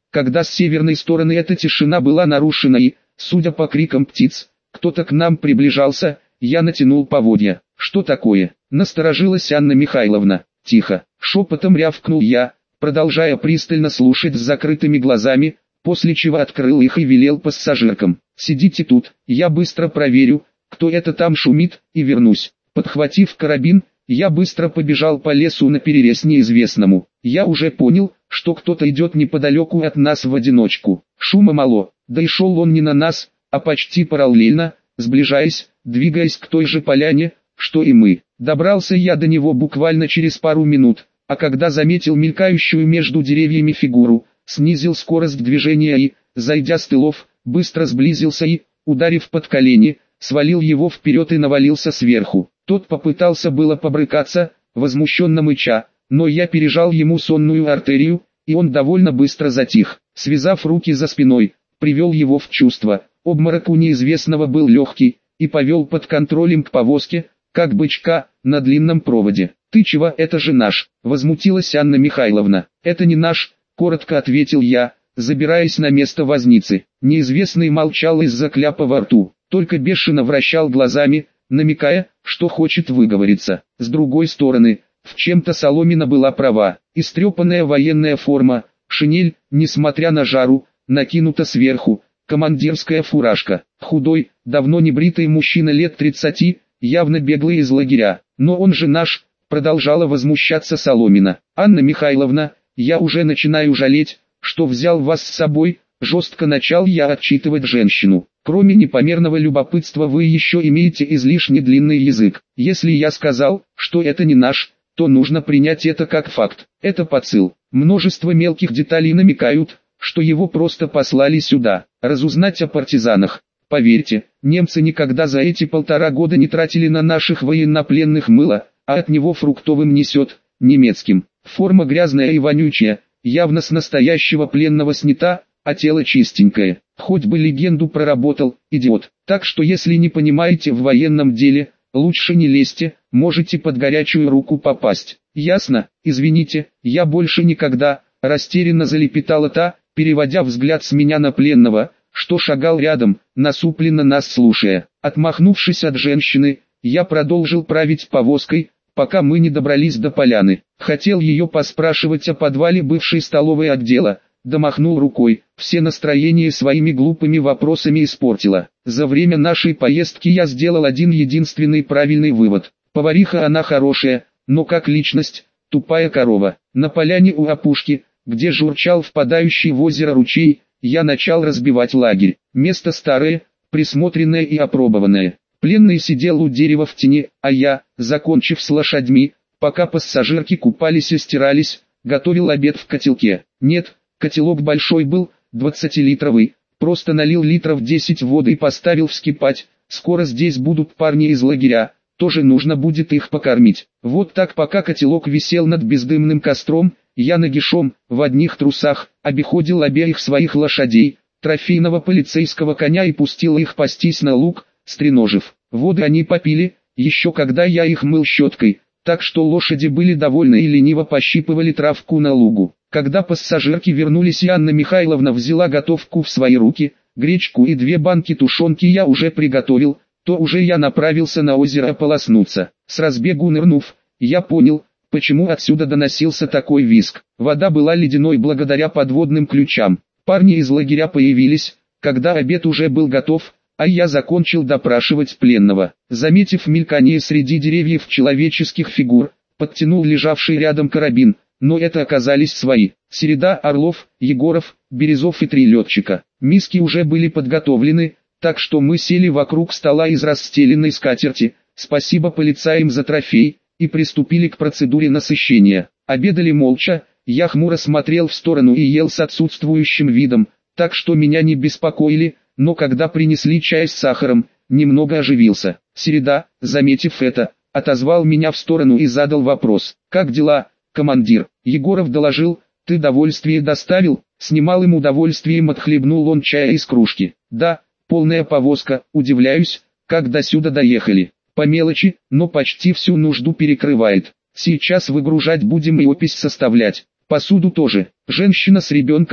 A: когда с северной стороны эта тишина была нарушена и, судя по крикам птиц, кто-то к нам приближался, я натянул поводья. «Что такое?» — насторожилась Анна Михайловна. «Тихо!» — шепотом рявкнул я, продолжая пристально слушать с закрытыми глазами, после чего открыл их и велел пассажиркам: «Сидите тут, я быстро проверю, кто это там шумит, и вернусь». Подхватив карабин, я быстро побежал по лесу наперерез неизвестному. Я уже понял, что кто-то идет неподалеку от нас в одиночку. Шума мало, да и шел он не на нас, а почти параллельно, сближаясь, двигаясь к той же поляне, что и мы. Добрался я до него буквально через пару минут, а когда заметил мелькающую между деревьями фигуру, снизил скорость движения и, зайдя с тылов, быстро сблизился и, ударив под колени, свалил его вперед и навалился сверху. Тот попытался было побрыкаться, возмущенно мыча, но я пережал ему сонную артерию, и он довольно быстро затих. Связав руки за спиной, привел его в чувство. Обморок у неизвестного был легкий, и повел под контролем к повозке, как бычка, на длинном проводе. «Ты чего, это же наш!» — возмутилась Анна Михайловна. «Это не наш», — коротко ответил я, забираясь на место возницы. Неизвестный молчал из-за кляпа во рту, только бешено вращал глазами, намекая, что хочет выговориться. С другой стороны, в чем-то Соломина была права. Истрепанная военная форма, шинель, несмотря на жару, накинута сверху, командирская фуражка. Худой, давно не бритый мужчина лет тридцати, явно беглый из лагеря. «Но он же наш», — продолжала возмущаться Соломина. «Анна Михайловна, я уже начинаю жалеть, что взял вас с собой», — жестко начал я отчитывать женщину. «Кроме непомерного любопытства вы еще имеете излишне длинный язык. Если я сказал, что это не наш, то нужно принять это как факт. Это подсыл. Множество мелких деталей намекают, что его просто послали сюда, разузнать о партизанах. Поверьте, немцы никогда за эти полтора года не тратили на наших военнопленных мыло, а от него фруктовым несет, немецким. Форма грязная и вонючая, явно с настоящего пленного снята, а тело чистенькое. Хоть бы легенду проработал, идиот. Так что если не понимаете в военном деле, лучше не лезьте, можете под горячую руку попасть. Ясно? Извините, я больше никогда», — растерянно залепетала та, переводя взгляд с меня на пленного, что шагал рядом, насупленно нас слушая. Отмахнувшись от женщины, я продолжил править повозкой, пока мы не добрались до поляны. Хотел ее поспрашивать о подвале бывшей столовой отдела, да махнул рукой, все настроения своими глупыми вопросами испортила. За время нашей поездки я сделал один единственный правильный вывод. Повариха она хорошая, но как личность, тупая корова. На поляне у опушки, где журчал впадающий в озеро ручей, я начал разбивать лагерь. Место старое, присмотренное и опробованное. Пленный сидел у дерева в тени, а я, закончив с лошадьми, пока пассажирки купались и стирались, готовил обед в котелке. Нет, котелок большой был, двадцатилитровый, просто налил литров десять воды и поставил вскипать. Скоро здесь будут парни из лагеря, тоже нужно будет их покормить. Вот так пока котелок висел над бездымным костром, я нагишом, в одних трусах, обиходил обеих своих лошадей, трофейного полицейского коня и пустил их пастись на луг, стреножив. Воды они попили, еще когда я их мыл щеткой, так что лошади были довольны и лениво пощипывали травку на лугу. Когда пассажирки вернулись и Анна Михайловна взяла готовку в свои руки, гречку и две банки тушенки я уже приготовил, то уже я направился на озеро ополоснуться. С разбегу нырнув, я понял, почему отсюда доносился такой визг. Вода была ледяной благодаря подводным ключам. Парни из лагеря появились, когда обед уже был готов, а я закончил допрашивать пленного. Заметив мелькание среди деревьев человеческих фигур, подтянул лежавший рядом карабин, но это оказались свои. Середа, Орлов, Егоров, Березов и три летчика. Миски уже были подготовлены, так что мы сели вокруг стола из расстеленной скатерти, спасибо полицаям за трофей, и приступили к процедуре насыщения. Обедали молча, я хмуро смотрел в сторону и ел с отсутствующим видом, так что меня не беспокоили, но когда принесли чай с сахаром, немного оживился. Середа, заметив это, отозвал меня в сторону и задал вопрос: «Как дела, командир?» Егоров доложил: «Ты довольствие доставил?» С немалым удовольствием отхлебнул он чая из кружки. «Да, полная повозка, удивляюсь, как до сюда доехали. По мелочи, но почти всю нужду перекрывает. Сейчас выгружать будем и опись составлять. Посуду тоже. Женщина с ребенком,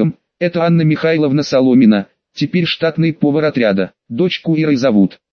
A: Это Анна Михайловна Соломина, теперь штатный повар отряда. Дочку Ирой зовут.